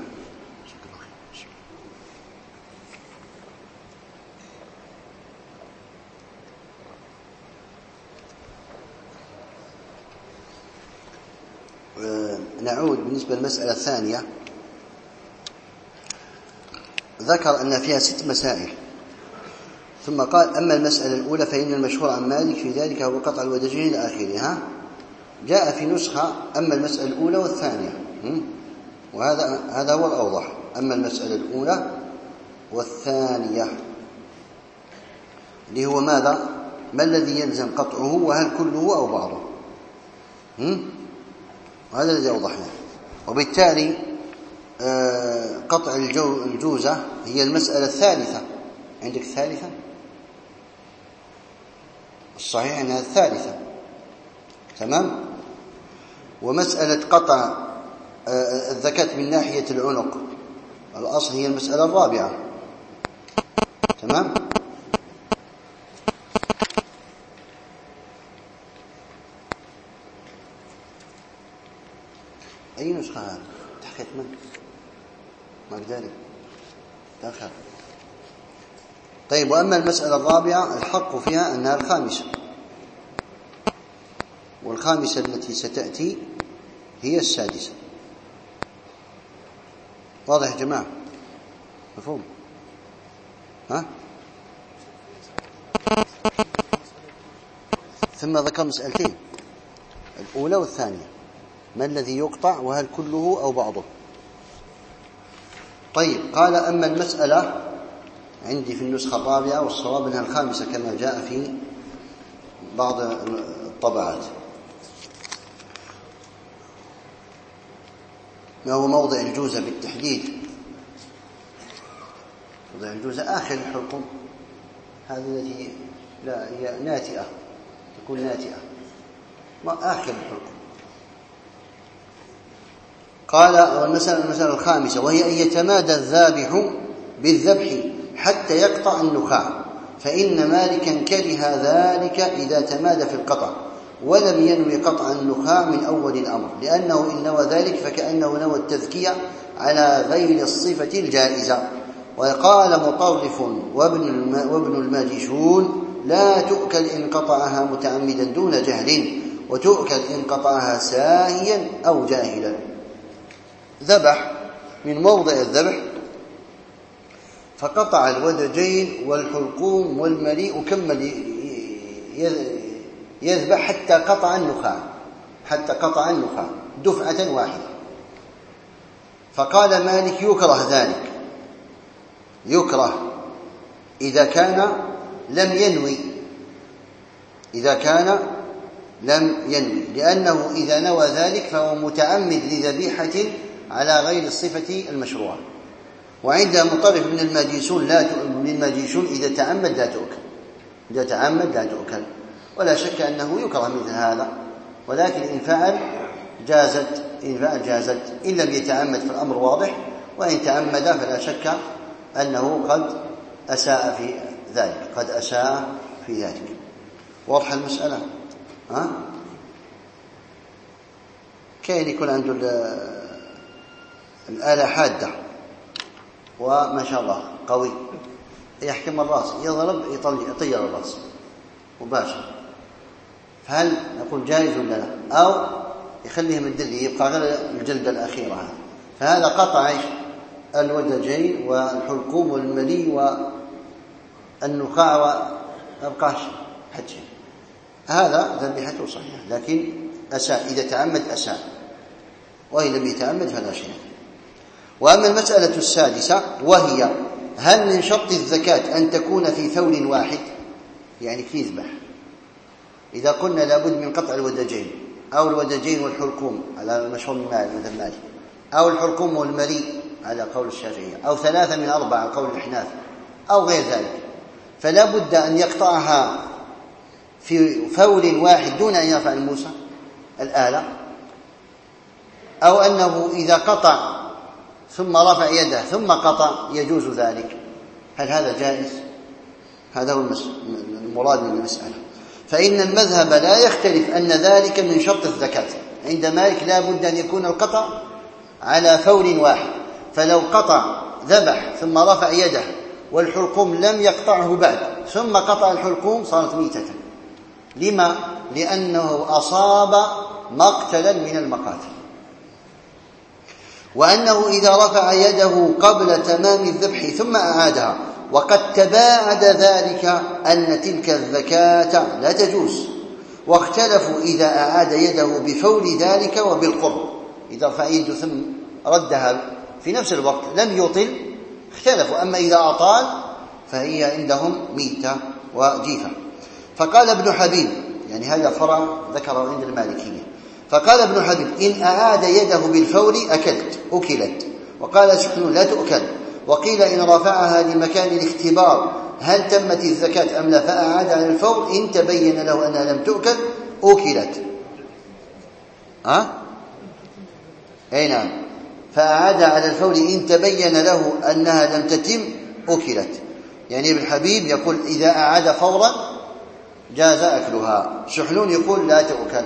نعود بالنسبة للمسألة الثانية، ذكر أن فيها 6 مسائل، ثم قال: أما المسألة الأولى فإن المشهور عن مالك في ذلك هو قطع الودجين إلى آخرها. جاء في نسخة أما المسألة الأولى والثانية، وهذا هو الأوضح. أما المسألة الأولى والثانية اللي هو ماذا؟ ما الذي يلزم قطعه، وهل كله أو بعضه؟ وهذا الذي أوضحناه. وبالتالي قطع الجوزة هي المسألة الثالثة. عندك الثالثة؟ الصحيح أنها الثالثة، تمام. ومسألة قطع الزكاة من ناحية العنق الأصل هي المسألة الرابعة، تمام. أي نسخة هذا؟ تحقيق من؟ مقداري داخل. طيب، وأما المسألة الرابعة الحق فيها أنها الخامسة، والخامسة التي ستأتي هي السادسة. واضح يا جماعة؟ مفهوم؟ ها؟ ثم ذكر مسألتين، الأولى والثانية: ما الذي يقطع، وهل كله أو بعضه؟ طيب، قال: أما المسألة عندي في النسخة الرابعة، والصواب أنها الخامسة كما جاء في بعض الطبعات. ما هو موضع الجوزة بالتحديد؟ موضع الجوزة آخر الحلقوم، هذه التي لا هي ناتئة، تكون ناتئة، ما آخر الحلقوم. قال: والمسألة الخامسة وهي أن يتمادى الذابح بالذبح حتى يقطع النخاع، فإن مالكا كره ذلك إذا تمادى في القطع ولم ينوي قطع النخاع من أول الأمر، لأنه إن نوى ذلك فكأنه نوى التذكية على غير الصفة الجائزة. وقال مطرف وابن الماجشون: لا تؤكل إن قطعها متعمدا دون جهل، وتؤكل إن قطعها ساهيا أو جاهلا. ذبح من موضع الذبح فقطع الودجين والحلقوم والمليء وكمل يذبح حتى قطع النخاع دفعة واحدة. فقال مالك: يكره ذلك، يكره إذا كان لم ينوي، لأنه إذا نوى ذلك فهو متعمد لذبيحة على غير الصفة المشروعة. وعند مطرف من الماجيشون إذا تعمد لا تؤكل، ولا شك أنه يكره مثل هذا، ولكن إن فعل جازت إن لم يتعمد فالأمر واضح، وإن تعمد فلا شك أنه قد أساء في ذلك. واضح المسألة؟ كاين يكون عنده الآلة حادة وما شاء الله قوي، يحكم الرأس، يضرب يطير الرأس مباشر، فهل نقول جائز ولا لا؟ أو يخليه مدلي يبقى غير الجلدة الأخيرة هذا، فهذا قطع الودجين والحلقوم والملي والنخاع وأبقاش حتى هذا ذبيحته صحيحة، لكن أساء إذا تعمد أساء، وإن لم يتعمد فلا شيء. وأما المسألة السادسة وهي: هل من شرط الزكاة أن تكون في ثور واحد؟ يعني كيف يذبح، إذا قلنا لابد من قطع الودجين أو الودجين والحلقوم على المشهور من مالك، أو الحلقوم والملي على قول الشافعية، أو 3 من 4 على قول الأحناف، أو غير ذلك، فلا بد أن يقطعها في فور واحد دون أن يرفع الموسى الآلة، أو أنه إذا قطع ثم رفع يده ثم قطع يجوز ذلك. هل هذا جائز؟ هذا هو المراد من المسألة. فإن المذهب لا يختلف أن ذلك من شرط الزكاة. عند مالك لا بد أن يكون القطع على فور واحد، فلو قطع ذبح ثم رفع يده والحلقوم لم يقطعه بعد ثم قطع الحلقوم صارت ميتة. لما؟ لأنه أصاب مقتلا من المقاتل. وأنه إذا رفع يده قبل تمام الذبح ثم أعادها، وقد تباعد ذلك أن تلك الزكاة لا تجوز. واختلفوا إذا أعاد يده بفور ذلك وبالقرب، إذا رفع يده ثم ردها في نفس الوقت لم يطل اختلفوا، أما إذا أطال فهي عندهم ميتة وجيفة. فقال ابن حبيب، يعني هذا فرع ذكره عند المالكية، فقال ابن حبيب: إن أعاد يده بالفور أكلت. وقال سحنون: لا تؤكل. وقيل إن رفعها لمكان الاختبار هل تمت الزكاة أم لا فأعاد على الفور إن تبين له أنها لم تؤكل أكلت. أي نعم، فأعاد على الفور إن تبين له أنها لم تتم أكلت. يعني ابن حبيب يقول إذا أعاد فورا جاز أكلها، سحنون يقول لا تؤكل.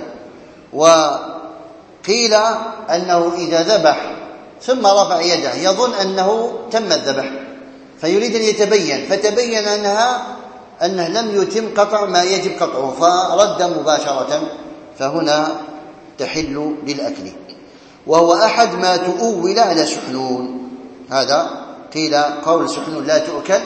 وقيل أنه إذا ذبح ثم رفع يده يظن أنه تم الذبح فيريد أن يتبين، فتبين أنه لم يتم قطع ما يجب قطعه فرد مباشرة، فهنا تحل للأكل. وهو أحد ما تؤول على سحنون. هذا قيل قول سحنون لا تؤكل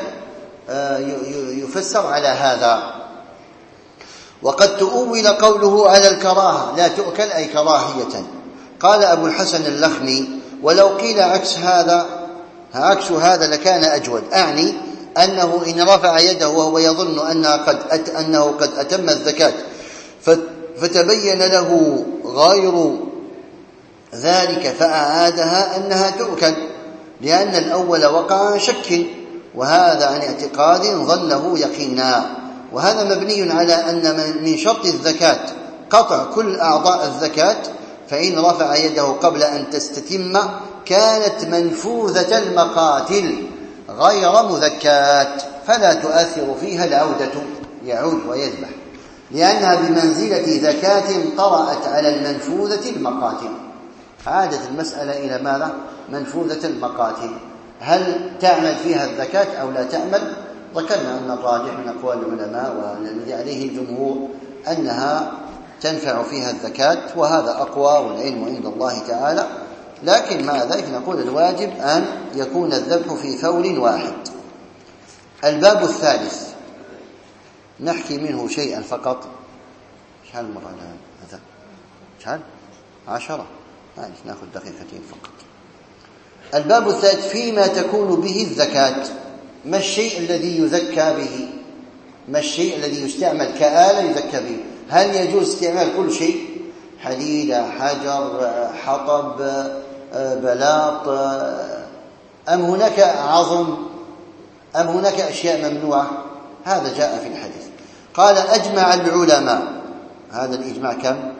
يفسر على هذا. وقد تؤول قوله على الكراهة لا تؤكل أي كراهية. قال أبو الحسن اللخمي: ولو قيل عكس هذا لكان أجود، أعني أنه إن رفع يده وهو يظن أنه قد أتم الزكاة فتبين له غير ذلك فأعادها أنها تؤكل، لأن الأول وقع عن شك، وهذا عن اعتقاد ظنه يقينا. وهذا مبني على أن من شرط الزكاة قطع كل أعضاء الزكاة، فإن رفع يده قبل أن تستتم كانت منفوذة المقاتل غير مذكات، فلا تؤثر فيها العودة، يعود ويذبح، لأنها بمنزلة زكاة طرأت على المنفوذة المقاتل. عادت المسألة إلى ماذا؟ منفوذة المقاتل، هل تعمل فيها الزكاة أو لا تعمل؟ ذكرنا أن الراجح من أقوال العلماء والذي عليه الجمهور أنها تنفع فيها الزكاة، وهذا أقوى والعلم عند الله تعالى. لكن مع ذلك نقول الواجب أن يكون الذبح في ثور واحد. الباب الثالث نحكي منه شيئا فقط. شحال المرة هذا؟ شحال؟ 10. معلش نأخذ دقيقتين فقط. الباب الثالث فيما تكون به الزكاة. ما الشيء الذي يزكى به؟ ما الشيء الذي يستعمل كآلة يزكى به؟ هل يجوز استعمال كل شيء؟ حديد، حجر، حطب، بلاط، أم هناك عظم، أم هناك أشياء ممنوعة؟ هذا جاء في الحديث. قال أجمع العلماء. هذا الإجماع كم؟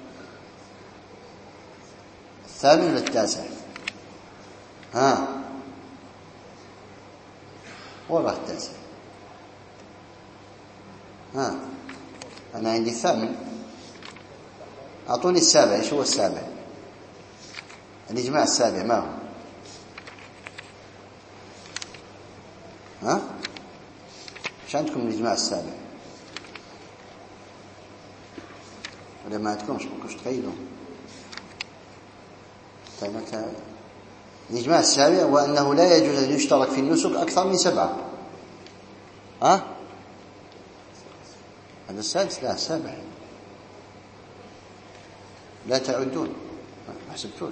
الثامن ولا التاسع؟ والله التاسع. أنا عندي الثامن. أعطوني السابع. إيش هو السابع؟ الإجماع السابع ما هو؟ إيش عندكم الإجماع السابع؟ ولا ما عندكمش؟ ممكنش تخيلوا. الإجماع السابع هو أنه لا يجوز أن يشترك في النسك أكثر من 7. هذا السادس؟ لا، السابع. لا تعدون، ما حسبتوش.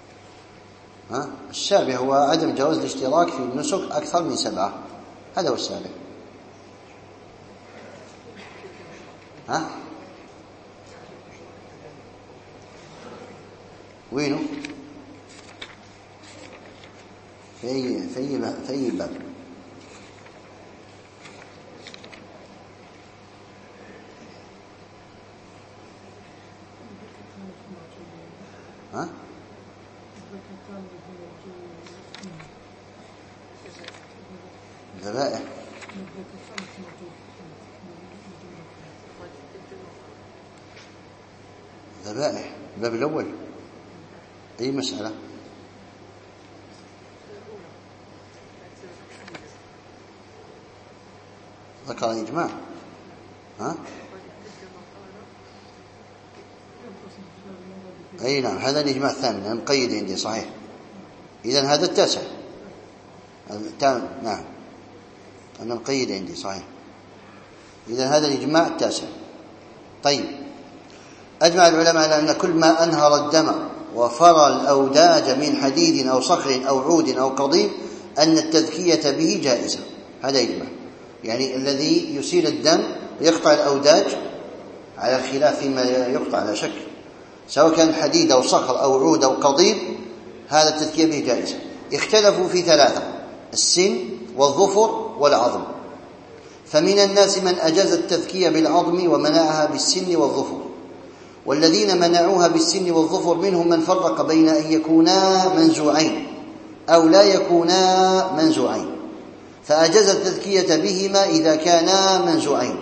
السابع هو عدم جواز الاشتراك في النسك أكثر من 7. هذا هو السابع. وينه؟ في أي باب؟ ذبائح. ذبائح الباب الأول. أي مسألة؟ ذكر الإجماع. أي نعم، هذا الإجماع الثامن. أنا مقيد عندي صحيح. إذن هذا التاسع. نعم، أنا مقيد عندي صحيح. إذن هذا الإجماع التاسع. طيب، أجمع العلماء على أن كل ما أنهر الدم وفرى الأوداج من حديد أو صخر أو عود أو قضيب أن التذكية به جائزة. هذا إجماع. يعني الذي يسيل الدم ويقطع الأوداج على الخلاف فيما يقطع لا شك، سواء كان حديد أو صخر أو عود أو قضيب، هذا التذكية به جائزة. اختلفوا في 3: السن والظفر والعظم. فمن الناس من أجاز التذكية بالعظم ومنعها بالسن والظفر، والذين منعوها بالسن والظفر منهم من فرق بين أن يكونا منزوعين أو لا يكونا منزوعين، فأجاز التذكية بهما إذا كانا منزوعين،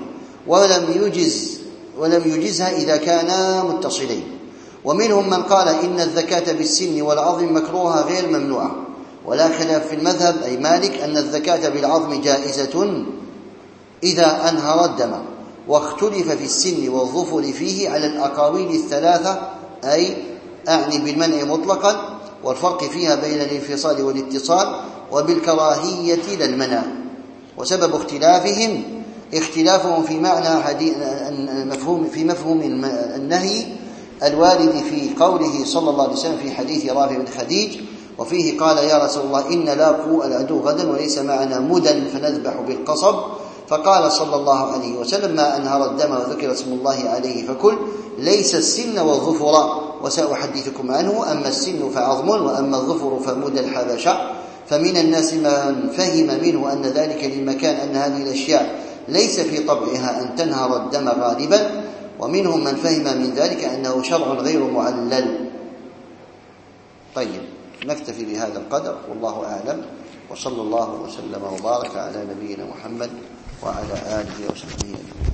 ولم يجزها إذا كانا متصلين. ومنهم من قال إن الزكاة بالسن والعظم مكروهة غير ممنوعة، ولا خلاف في المذهب أي مالك أن الزكاة بالعظم جائزة إذا أنهر الدم، واختلف في السن والظفر فيه على الأقاويل 3، أي أعني بالمنع مطلقا، والفرق فيها بين الانفصال والاتصال، وبالكراهية لا المنع. وسبب اختلافهم في معنى في مفهوم النهي الوارد في قوله صلى الله عليه وسلم في حديث رافع بن خديج، وفيه قال: يا رسول الله، إن لاقوا العدو غدا وليس معنا مدى فنذبح بالقصب. فقال صلى الله عليه وسلم: ما أنهر الدم وذكر اسم الله عليه فكل، ليس السن والظفر، وسأحدثكم عنه. أما السن فعظم، وأما الظفر فمدى الحبشة. فمن الناس من فهم منه أن ذلك للمكان، أن هذه الأشياء ليس في طبعها أن تنهر الدم غالبا، ومنهم من فهم من ذلك أنه شرع غير معلل. طيب، نكتفي بهذا القدر، والله أعلم. وصلى الله وسلم وبارك على نبينا محمد وعلى آله وصحبه أجمعين.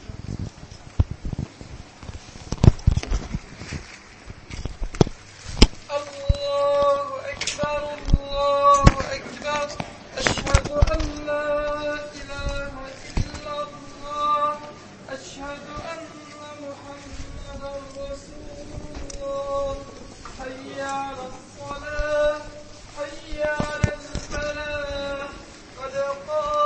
الله أكبر الله أكبر، أشهد أن لا إله إلا الله، أشهد أن محمدا رسول الله، حي على الصلاة.